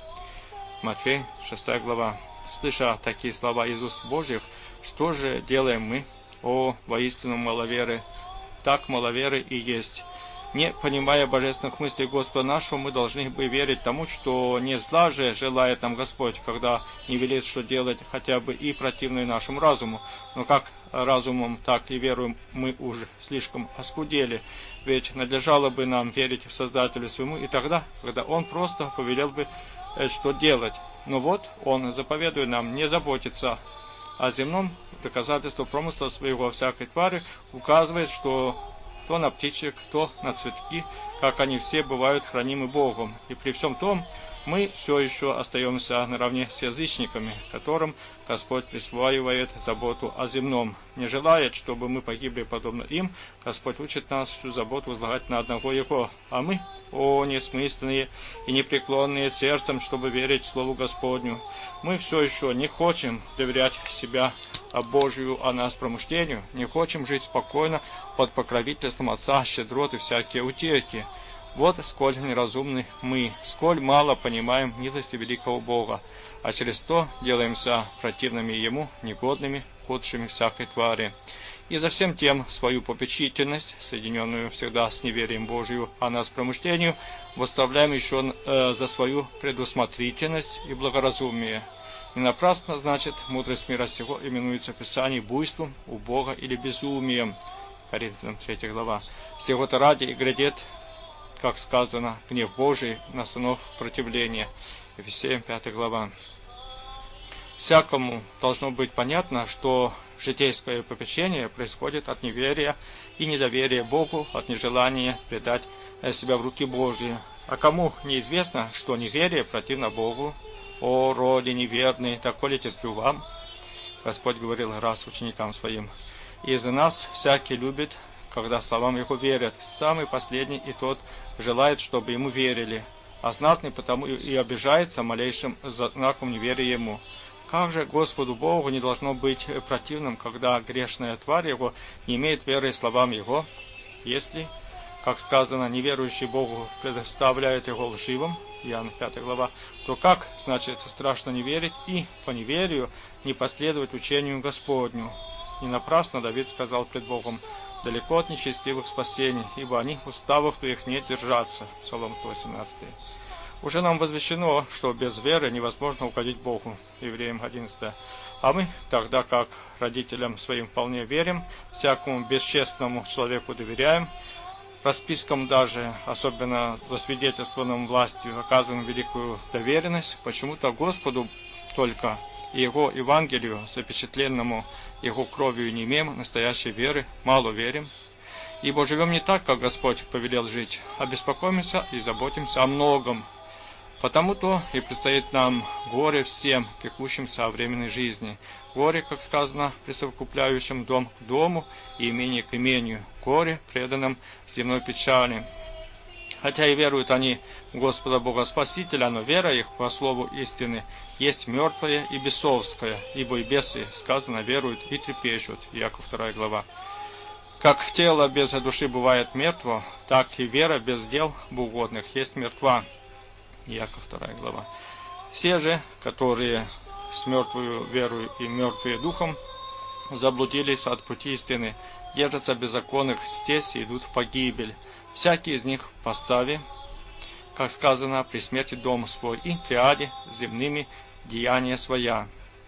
Матфей, шестая глава. Слыша такие слова из уст Божьих, что же делаем мы, о воистину маловеры? Так маловеры и есть. Не понимая божественных мыслей Господа нашего, мы должны бы верить тому, что не зла же желает нам Господь, когда не велит, что делать хотя бы и противное нашему разуму. Но как разумом, так и веруем мы уже слишком оскудели. Ведь надлежало бы нам верить в Создателю своему и тогда, когда Он просто повелел бы, что делать. Но вот Он заповедует нам не заботиться о земном. Доказательство промысла своего всякой твари указывает, что то на птичек, то на цветки, как они все бывают хранимы Богом. И при всем том, мы все еще остаемся наравне с язычниками, которым Господь присваивает заботу о земном. Не желает, чтобы мы погибли подобно им, Господь учит нас всю заботу возлагать на одного Его. А мы, о несмысленные и непреклонные сердцем, чтобы верить Слову Господню, мы все еще не хотим доверять себя Божию о нас промышлению, не хотим жить спокойно под покровительством Отца, щедрот и всякие утехи. Вот сколь неразумны мы, сколь мало понимаем милости великого Бога, а через то делаемся противными Ему, негодными, худшими всякой твари. И за всем тем свою попечительность, соединенную всегда с неверием Божию о нас промышлению, выставляем еще э, за свою предусмотрительность и благоразумие. Не напрасно, значит, мудрость мира сего именуется в Писании буйством у Бога или безумием. Коринфянам третья глава. Сего-то ради и грядет, как сказано, гнев Божий на сынов противления. Ефесеям пятая глава. Всякому должно быть понятно, что житейское попечение происходит от неверия и недоверия Богу, от нежелания предать себя в руки Божьи. А кому неизвестно, что неверие противно Богу? О, роде неверный, доколе терплю вам? Господь говорил раз ученикам своим. Из нас всякий любит, когда словам Его верят. Самый последний и тот желает, чтобы Ему верили. А знатный потому и обижается малейшим знаком неверия Ему. Как же Господу Богу не должно быть противным, когда грешная тварь Его не имеет веры словам Его? Если, как сказано, неверующий Богу предоставляет Его лживым, Иоанна пятая глава, то как, значит, страшно не верить и по неверию не последовать учению Господню? Не напрасно Давид сказал пред Богом: «Далеко от нечестивых спасений, ибо они уставов твоих не держатся». Псалом сто восемнадцатый. Уже нам возвещено, что без веры невозможно угодить Богу. Евреям одиннадцатая. А мы, тогда как родителям своим вполне верим, всякому бесчестному человеку доверяем, распискам даже, особенно засвидетельствованным властью, оказываем великую доверенность, почему-то Господу только и Его Евангелию, запечатленному Его кровью, не имеем настоящей веры, мало верим. Ибо живем не так, как Господь повелел жить, а беспокоимся и заботимся о многом. Потому-то и предстоит нам горе всем, пекущимся о временной жизни. Горе, как сказано, присовокупляющим дом к дому и имение к имению. Горе, преданным земной печали. Хотя и веруют они в Господа Бога Спасителя, но вера их, по слову истины, есть мертвая и бесовская, ибо и бесы, сказано, веруют и трепещут. Иаков вторая глава. Как тело без души бывает мертво, так и вера без дел богоугодных есть мертва. Иаков вторая глава. Все же, которые с мертвую верою и мертвые духом заблудились от пути истины, держатся беззаконных стез и идут в погибель. Всякий из них постави, как сказано, при смерти дом свой и при аде земными деяния своя.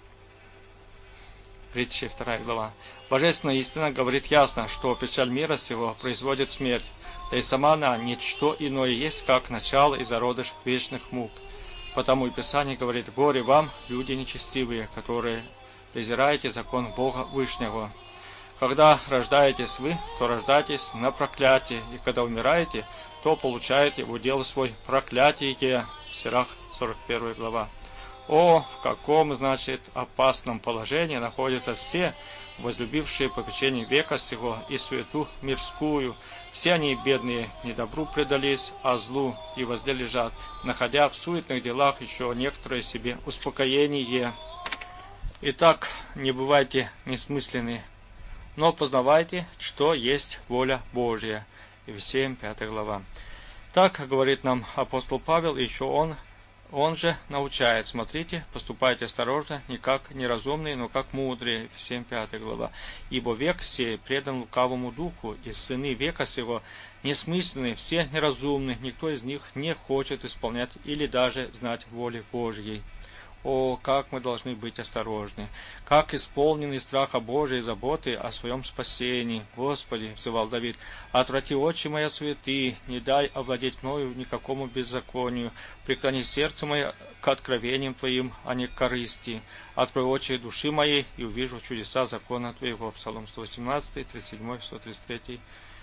Притча вторая глава. Божественная истина говорит ясно, что печаль мира сего производит смерть, да и сама она ничто иное есть, как начало и зародыш вечных мук. Потому и Писание говорит: горе вам, люди нечестивые, которые презираете закон Бога Вышнего. Когда рождаетесь вы, то рождаетесь на проклятие, и когда умираете, то получаете в удел свой проклятие. Сирах сорок первая глава. О, в каком, значит, опасном положении находятся все, возлюбившие попечение века сего и суету мирскую. Все они, бедные, не добру предались, а злу и возле лежат, находя в суетных делах еще некоторое себе успокоение. Итак, не бывайте несмысленны, но познавайте, что есть воля Божья. Ефесянам пятая глава. Так говорит нам апостол Павел, и еще он, он же научает: смотрите, поступайте осторожно, не как неразумные, но как мудрые. Ефесянам пятая глава. Ибо век сей предан лукавому духу, и сыны века сего несмысленны, все неразумны, никто из них не хочет исполнять или даже знать воли Божьей. О, как мы должны быть осторожны, как исполнены страха Божией и заботы о своем спасении. Господи, взывал Давид, отврати очи мои от суеты, не дай овладеть мною никакому беззаконию, преклони сердце мое к откровениям Твоим, а не к корысти. Открой очи души моей и увижу чудеса закона Твоего. Псалом сто восемнадцать, тридцать семь, сто тридцать три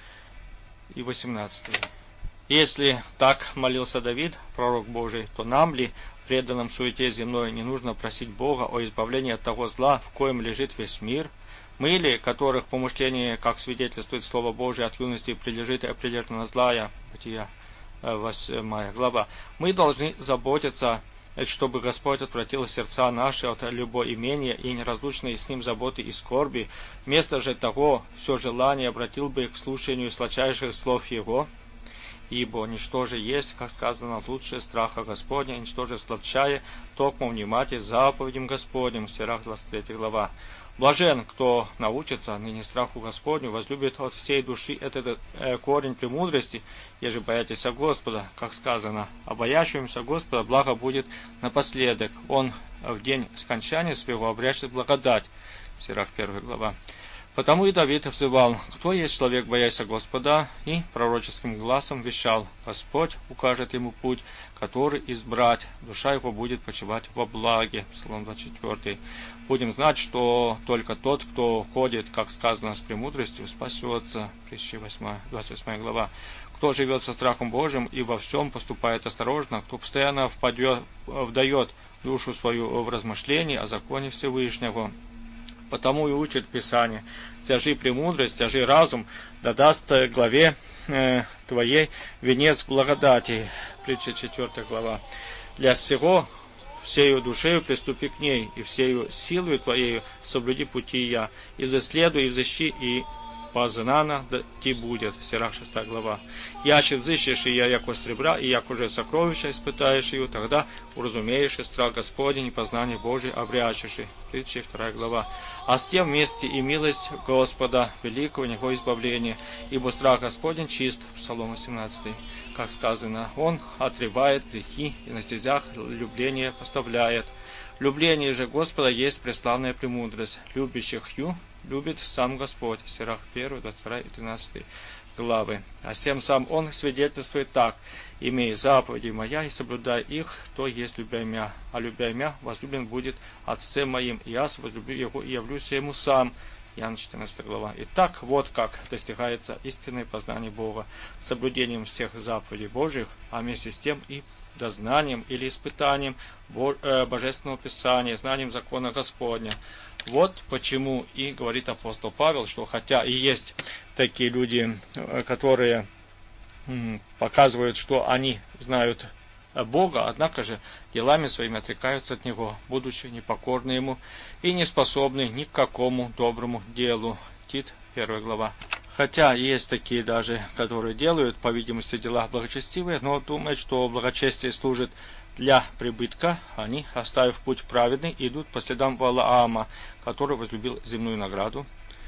и восемнадцать. Если так молился Давид, пророк Божий, то нам ли, преданном суете земной, не нужно просить Бога о избавлении от того зла, в коем лежит весь мир? Мы ли, которых помышление, как свидетельствует Слово Божие, от юности прилежит и определенно злая, Бытия восьмая глава, мы должны заботиться, чтобы Господь отвратил сердца наши от любого имения и неразлучной с ним заботы и скорби, вместо же того все желание обратил бы к слушанию сладчайших слов Его. Ибо ничто же есть, как сказано, лучше страха Господня, и ничто же сладчае, токмо внимать заповедям Господним. Сирах двадцать третья глава. Блажен, кто научится ныне страху Господню, возлюбит от всей души этот э, корень премудрости, еже боятесь Господа, как сказано, а боящимся Господа благо будет напоследок. Он в день скончания своего обрящет благодать. Сирах первая глава. Потому и Давид взывал: кто есть человек, боясь Господа, и пророческим гласом вещал: Господь укажет ему путь, который избрать, душа его будет почивать во благе. Псалом двадцать четыре. Будем знать, что только тот, кто ходит, как сказано, с премудростью, спасется. Притчи двадцать восьмая глава. Кто живет со страхом Божьим и во всем поступает осторожно, кто постоянно впадет, вдает душу свою в размышления о законе Всевышнего. Потому и учит Писание: стяжи премудрость, стяжи разум, да даст главе э, твоей венец благодати. Притча четвертая глава. Для всего всею душею приступи к ней, и всею силою твоею соблюди пути я, и заследуй, и взыщи, и познана да ти будет. Сирах шестая глава. Яще взыщешь ее, яко сребра, и як уже сокровища испытаешь ее, тогда уразумеешь и страх Господень, и познание Божие обрячешь. Притча вторая глава. А с тем вместе и милость Господа, великого Него избавления, ибо страх Господень чист. Псалом восемнадцатый. Как сказано, Он отрывает грехи и на стезях любление поставляет. Любление же Господа есть преславная премудрость. Любящих Ю любит сам Господь. Сирах первая, двадцать вторая и тринадцатая главы. А всем сам Он свидетельствует так: имей заповеди моя и соблюдай их, то есть любя мя. А любя мя возлюблен будет Отцем моим, и я возлюблю его и явлюсь ему сам. Иоанна четырнадцатая глава. Итак, вот как достигается истинное познание Бога: соблюдением всех заповедей Божьих, а вместе с тем и дознанием или испытанием Божественного Писания, знанием закона Господня. Вот почему и говорит апостол Павел, что хотя и есть такие люди, которые показывают, что они знают Бога, однако же делами своими отрекаются от Него, будучи непокорны Ему и не способны ни к какому доброму делу. Тит, первая глава. Хотя есть такие даже, которые делают, по видимости, дела благочестивые, но думают, что благочестие служит для прибытка, они, оставив путь праведный, идут по следам Валаама, который возлюбил земную награду.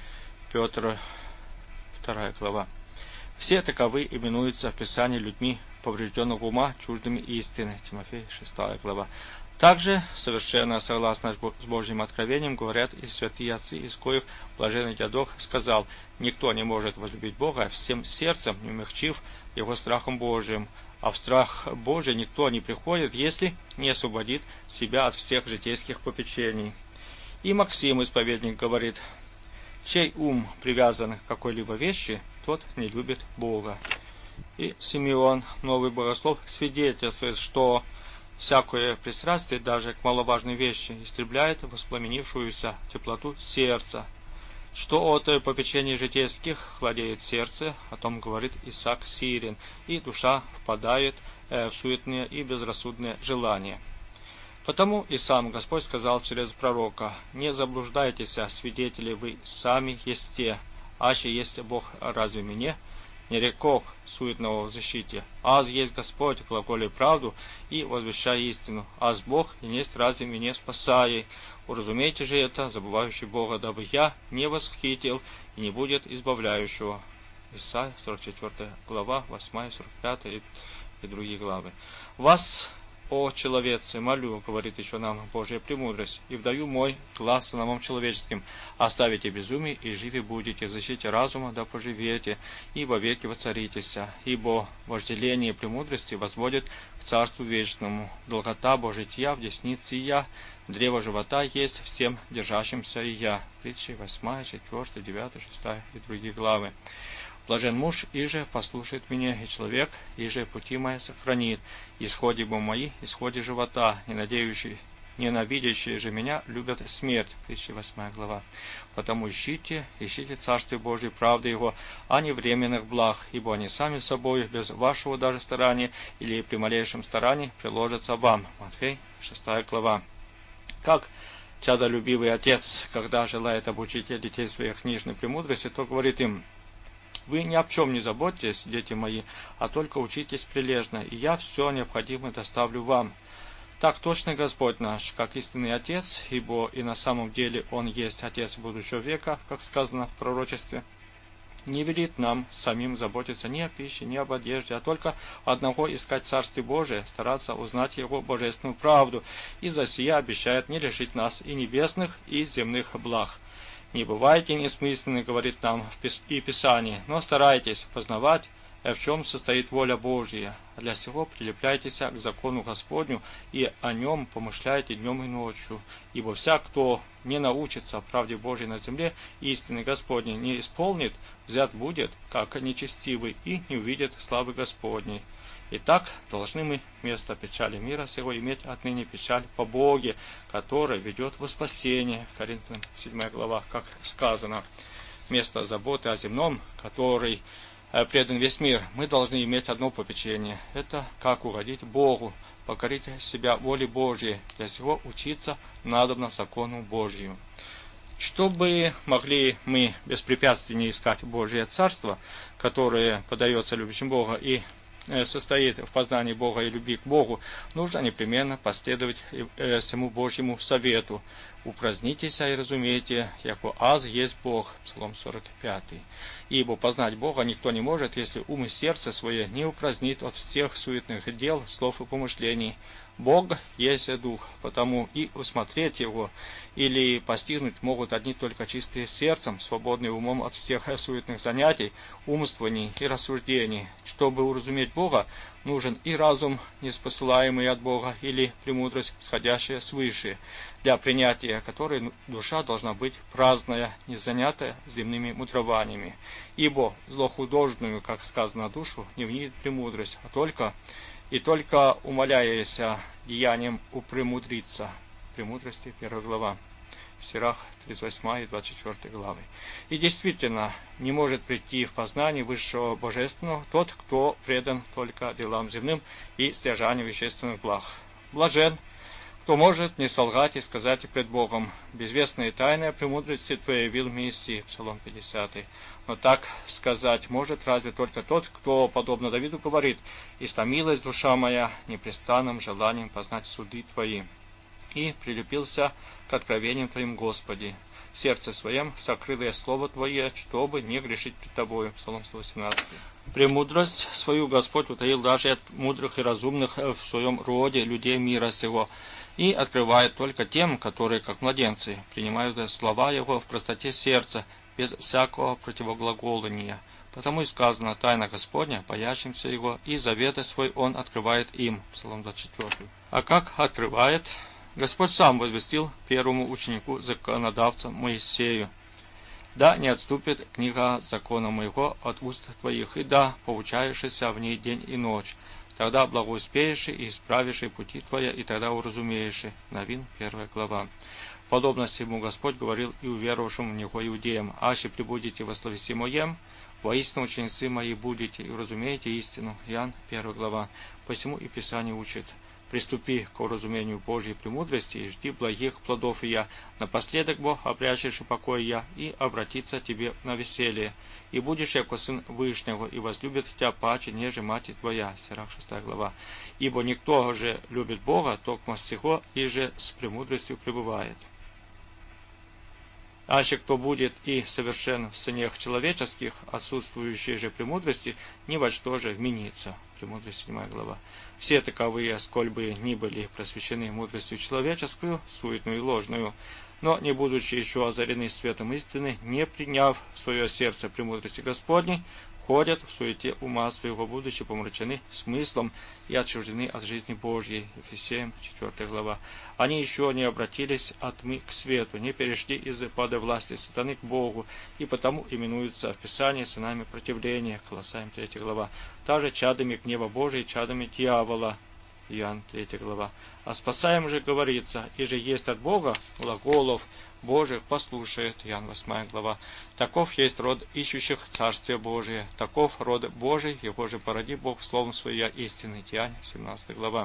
Петр, вторая глава. Все таковы именуются в Писании людьми поврежденного ума, чуждыми истины. Тимофей, шестая глава. Также, совершенно согласно с Божьим откровением, говорят и святые отцы, из коих блаженный Диадох сказал: никто не может возлюбить Бога всем сердцем, не умягчив его страхом Божиим. А в страх Божий никто не приходит, если не освободит себя от всех житейских попечений. И Максим, исповедник, говорит: чей ум привязан к какой-либо вещи, тот не любит Бога. И Симеон, новый богослов, свидетельствует, что всякое пристрастие даже к маловажной вещи истребляет воспламенившуюся теплоту сердца. Что от попечений житейских хладеет сердце, о том говорит Исаак Сирин, и душа впадает в суетные и безрассудные желания. Потому и сам Господь сказал через пророка: «Не заблуждайтесь, свидетели вы сами есте, аще есть Бог разве мне? Не рекох суетного в защите, аз есть Господь, глаголи правду и возвещай истину, аз Бог, и несть разве меня спасай. Уразумейте же это, забывающий Бога, дабы я не восхитил и не будет избавляющего». Исайя, сорок четвёртая глава, восьмая, сорок пятая и, и другие главы. «Вас, о человецы, молю, говорит еще нам Божья премудрость, и вдаю мой глаз сыновом человеческим, оставите безумие и живи будете, в защите разума да поживете, и вовеки воцаритесь, ибо вожделение премудрости возводит к царству вечному, долгота Божития в деснице я, древо живота есть всем держащимся и я». Притчи восьмая, четвёртая, девятая, шестая и другие главы. «Блажен муж, иже послушает меня, и человек, иже пути мои сохранит. Исходи бы мои, исходи живота, ненадеющий, ненавидящие же меня любят смерть». Притча восьмая глава. «Потому ищите, ищите Царствие Божие, правды Его, а не временных благ, ибо они сами собой, без вашего даже старания или при малейшем старании, приложатся вам». Матфей, шестая глава. Как чадолюбивый отец, когда желает обучить детей своих книжной премудрости, то говорит им: «Вы ни об чем не заботьтесь, дети мои, а только учитесь прилежно, и я все необходимое доставлю вам». Так точно Господь наш, как истинный Отец, ибо и на самом деле Он есть Отец будущего века, как сказано в пророчестве, не велит нам самим заботиться ни о пище, ни об одежде, а только одного искать Царствие Божие, стараться узнать Его божественную правду, и за сия обещает не лишить нас и небесных, и земных благ. «Не бывайте несмысленны, говорит нам и Писание, но старайтесь познавать, в чем состоит воля Божья. А для сего прилепляйтесь к закону Господню, и о нем помышляйте днем и ночью. Ибо всяк, кто не научится правде Божьей на земле, истины Господней не исполнит, взят будет, как нечестивый, и не увидит славы Господней. Итак, должны мы вместо печали мира сего иметь отныне печаль по Боге, которая ведет во спасение». Коринфянам седьмая глава, как сказано. Вместо заботы о земном, который предан весь мир, мы должны иметь одно попечение. Это как угодить Богу, покорить себя воле Божьей. Для сего учиться надобно закону Божию. Чтобы могли мы беспрепятственно искать Божье Царство, которое подается любящим Бога и состоит в познании Бога и любви к Богу, нужно непременно последовать всему Божьему совету. «Упразднитесь и разумейте, яко аз есть Бог». Псалом сорок пятый. «Ибо познать Бога никто не может, если ум и сердце свое не упразднит от всех суетных дел, слов и помышлений. Бог есть Дух, потому и усмотреть Его или постигнуть могут одни только чистые сердцем, свободные умом от всех суетных занятий, умствований и рассуждений. Чтобы уразуметь Бога, нужен и разум, неспосылаемый от Бога, или премудрость, сходящая свыше, для принятия которой душа должна быть праздная, не занятая земными мудрованиями. Ибо злохудожную, как сказано, душу не внидит премудрость, а только и только умоляясь деянием упремудриться». Премудрости, первая глава. В Сирах, тридцать восьмая и двадцать четвёртая главы. И действительно, не может прийти в познание высшего божественного тот, кто предан только делам земным и стяжанию вещественных благ. Блажен, кто может не солгать и сказать пред Богом: «Безвестная тайная премудрости Твоей явил Мессии». Псалом пятидесятый. Но так сказать может разве только тот, кто, подобно Давиду, говорит: «Истомилась душа моя непрестанным желанием познать суды Твои, и прилепился к откровениям Твоим, Господи. В сердце своем сокрыл я слово Твое, чтобы не грешить пред Тобою». Псалом сто восемнадцатый. «Премудрость свою Господь утаил даже от мудрых и разумных в своем роде людей мира сего, и открывает только тем, которые, как младенцы, принимают слова Его в простоте сердца, без всякого противоглаголания. Потому и сказано: тайна Господня, боящимся Его, и заветы свой Он открывает им». Псалом двадцать четвёртый. А как открывает? Господь сам возвестил первому ученику законодавца Моисею: «Да не отступит книга закона моего от уст твоих, и да поучаешься в ней день и ночь. Тогда благоуспеешь и исправишь пути твои, и тогда уразумеешь». Новин, первая глава. Подобно всему Господь говорил и уверовавшим в Него иудеям: «Аще прибудете во словеси моем, воистину ученицы мои будете, и уразумеете истину». Иоанн, первая глава. Посему и Писание учит: «Приступи к уразумению Божьей премудрости и жди благих плодов ее. Напоследок Бог обрячешь и покой я, и обратится тебе на веселье. И будешь, яко сын Вышнего, и возлюбит тебя паче, неже мать твоя». Сирах, шестая глава. «Ибо никто же любит Бога, токмо всего, и же с премудростью пребывает. Аще кто будет и совершен в сынах человеческих, отсутствующей же премудрости, ни во что же вменится». Премудрость, седьмая глава. «Все таковые, сколь бы ни были просвещены мудростью человеческую, суетную и ложную, но не будучи еще озарены светом истины, не приняв в свое сердце премудрости Господней, ходят в суете ума своего, будучи помрачены смыслом и отчуждены от жизни Божьей». Ефесеям, четвёртая глава. «Они еще не обратились от тьмы к свету, не перешли из пада власти сатаны к Богу, и потому именуются в Писании сынами противления». Колоссаям, третья глава. «Также чадами гнева Божия, чадами дьявола». Иоанн, третья глава. «А спасаем же, говорится, и же есть от Бога глаголов Божьих послушает». Иоанн, восьмая глава. «Таков есть род ищущих Царствие Божие, таков род Божий, его же породи Бог словом своя истины». Иоанн, семнадцатая глава.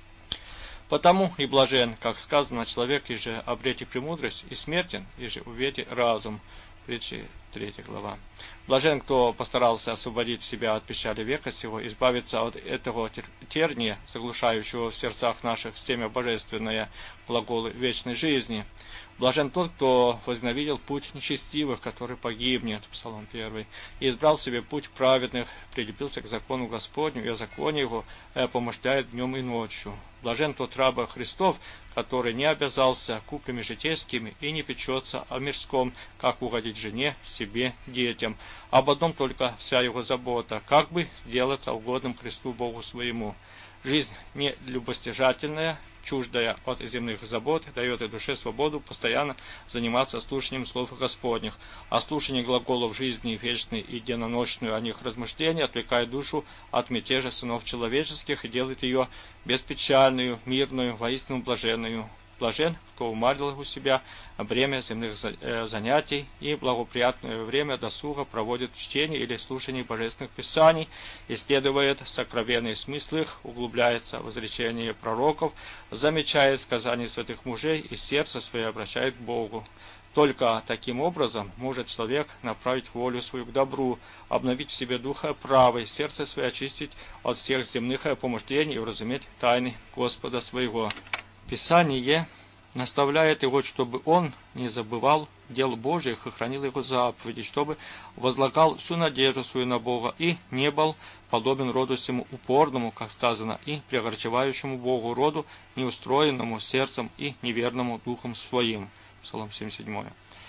«Потому и блажен, как сказано, человек, и же обрети премудрость, и смертен, и же уведи разум». Притчи, третья глава. «Блажен, кто постарался освободить себя от печали века сего, избавиться от этого терния, заглушающего в сердцах наших семя божественное, глаголы вечной жизни. Блажен тот, кто возненавидел путь нечестивых, который погибнет». Псалом первый. «И избрал себе путь праведных, прилепился к закону Господню, и о законе его помышляет днем и ночью. Блажен тот раб Христов, который не обязался куплями житейскими и не печется о мирском, как угодить жене, себе, детям. Об одном только вся его забота, как бы сделаться угодным Христу Богу своему. Жизнь не любостяжательная, чуждая от земных забот, дает и душе свободу постоянно заниматься слушанием слов Господних, а слушание глаголов жизни вечной и деноночную о них размышления отвлекает душу от мятежа сынов человеческих и делает ее беспечальную, мирную, воистину блаженную. Блажен, кто умарил у себя бремя земных занятий и благоприятное время досуга проводит в чтении или слушании божественных писаний, исследует сокровенные смыслы их, углубляется в изречения пророков, замечает сказания святых мужей и сердце свое обращает к Богу. Только таким образом может человек направить волю свою к добру, обновить в себе духа правый, сердце свое очистить от всех земных помышлений и уразуметь тайны Господа своего. Писание наставляет его, чтобы он не забывал дел Божьих и хранил его заповеди, чтобы возлагал всю надежду свою на Бога и не был подобен роду всему упорному, как сказано, и пригорчевающему Богу роду, неустроенному сердцем и неверному духом своим. Псалом семьдесят семь.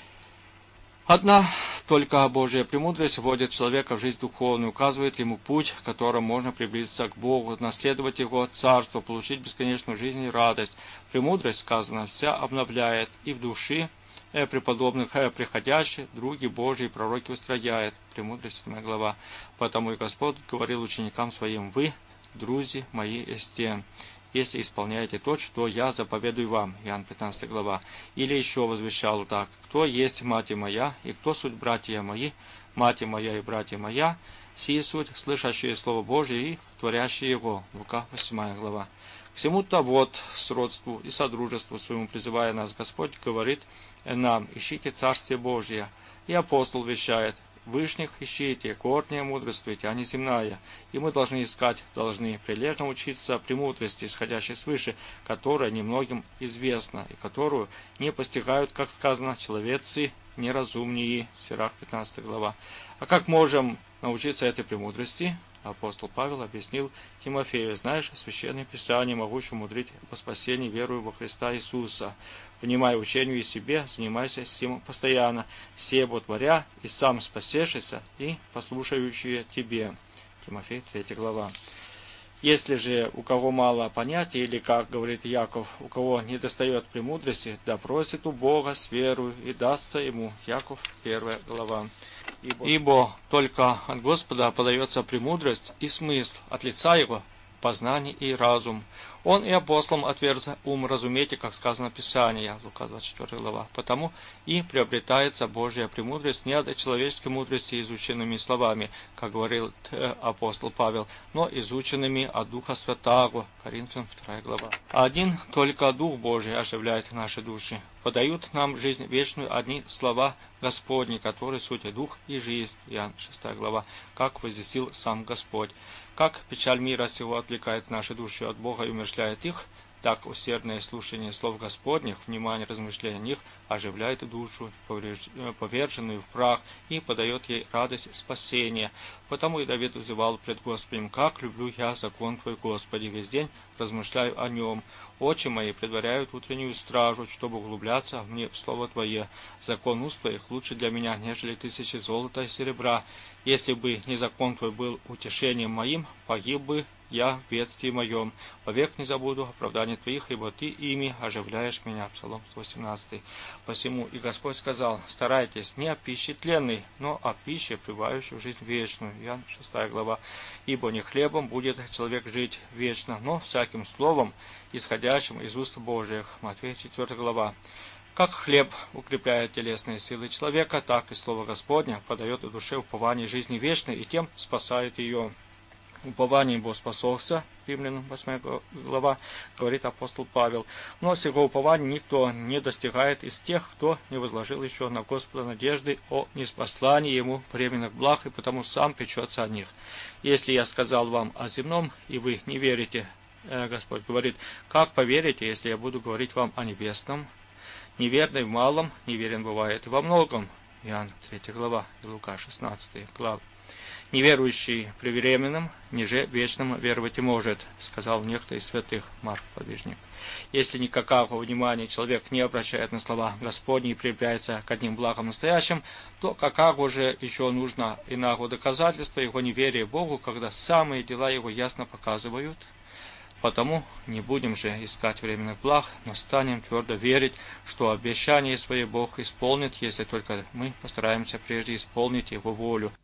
Одна только Божья премудрость вводит человека в жизнь духовную, указывает ему путь, которым можно приблизиться к Богу, наследовать Его Царство, получить бесконечную жизнь и радость. Премудрость, сказано, вся обновляет, и в души э, преподобных э, приходящих, други Божьи, пророки устрояет. Премудрость, седьмая глава. Потому и Господь говорил ученикам своим: «Вы, друзья мои, эсте, если исполняете то, что я заповедую вам». Иоанн, пятнадцатая глава. Или еще возвещал так: «Кто есть мать моя, и кто суть братья мои, мать моя и братья моя, сии суть, слышащие Слово Божие и творящие его». Лука, восьмая глава. К всему-то вот сродству и содружеству своему призывая нас Господь, говорит нам: «Ищите Царствие Божие». И апостол вещает: «Вышних ищите, корня мудрствуйте, а не земная». И мы должны искать, должны прилежно учиться премудрости, исходящей свыше, которая немногим известна, и которую не постигают, как сказано, человецы неразумнее. Сирах, пятнадцатая глава. А как можем научиться этой премудрости? Апостол Павел объяснил Тимофею: «Знаешь Священное Писание, могущее мудрить по спасению, верую во Христа Иисуса. Внимай учению и себе, занимайся сим постоянно, себо творя, и сам спасешься, и послушающие тебе». Тимофей, третья глава. Если же у кого мало понятия, или, как говорит Яков, у кого не достает премудрости, да просит у Бога с верою, и дастся ему. Яков, первая глава. Ибо, Ибо только от Господа подается премудрость и смысл, от лица Его познание и разум. Он и апостолам отверз ум, разумейте, как сказано в Писании, Лука двадцать четвёртая глава. Потому и приобретается Божья премудрость не от человеческой мудрости изученными словами, как говорил апостол Павел, но изученными от Духа Святаго, Коринфянам вторая глава. Один только Дух Божий оживляет наши души. Подают нам жизнь вечную одни слова Господни, которые суть Дух и жизнь, Иоанн шестая глава, как возвестил сам Господь. Как печаль мира сего отвлекает наши души от Бога и умерщвляет их, так усердное слушание слов Господних, внимание размышления о них оживляет душу, поверженную в прах, и подает ей радость спасения. Потому и Давид взывал пред Господем: «Как люблю я закон Твой, Господи, весь день размышляю о нем. Очи мои предваряют утреннюю стражу, чтобы углубляться мне в Слово Твое. Закон уст Твоих лучше для меня, нежели тысячи золота и серебра. Если бы не закон Твой был утешением моим, погиб бы я в бедствии моем. Вовек не забуду оправдания Твоих, ибо Ты ими оживляешь меня». Псалом сто восемнадцатый. Посему и Господь сказал: «Старайтесь не о пище тленной, но о пище, пребывающей в жизнь вечную». Иоанн шестая глава. «Ибо не хлебом будет человек жить вечно, но всяким словом, исходящим из уст Божиих». Матфея четвёртая глава. Как хлеб укрепляет телесные силы человека, так и Слово Господне подает душе упование жизни вечной и тем спасает ее. Упованием Бог спасался, Римлянам восьмая глава, говорит апостол Павел. Но сего упования никто не достигает из тех, кто не возложил еще на Господа надежды о ниспослании ему временных благ, и потому сам печется о них. Если я сказал вам о земном, и вы не верите, Господь говорит, как поверите, если я буду говорить вам о небесном? Неверный в малом, неверен бывает и во многом. Иоанн третья глава, и Лука шестнадцатая глава. Неверующий при временном, ниже вечном веровать и может, сказал некто из святых, Марк Подвижник. Если никакого внимания человек не обращает на слова Господни и прибавляется к одним благам настоящим, то какого же еще нужно иного доказательства его неверия Богу, когда самые дела его ясно показывают? Потому не будем же искать временных благ, но станем твердо верить, что обещание свое Бог исполнит, если только мы постараемся прежде исполнить Его волю.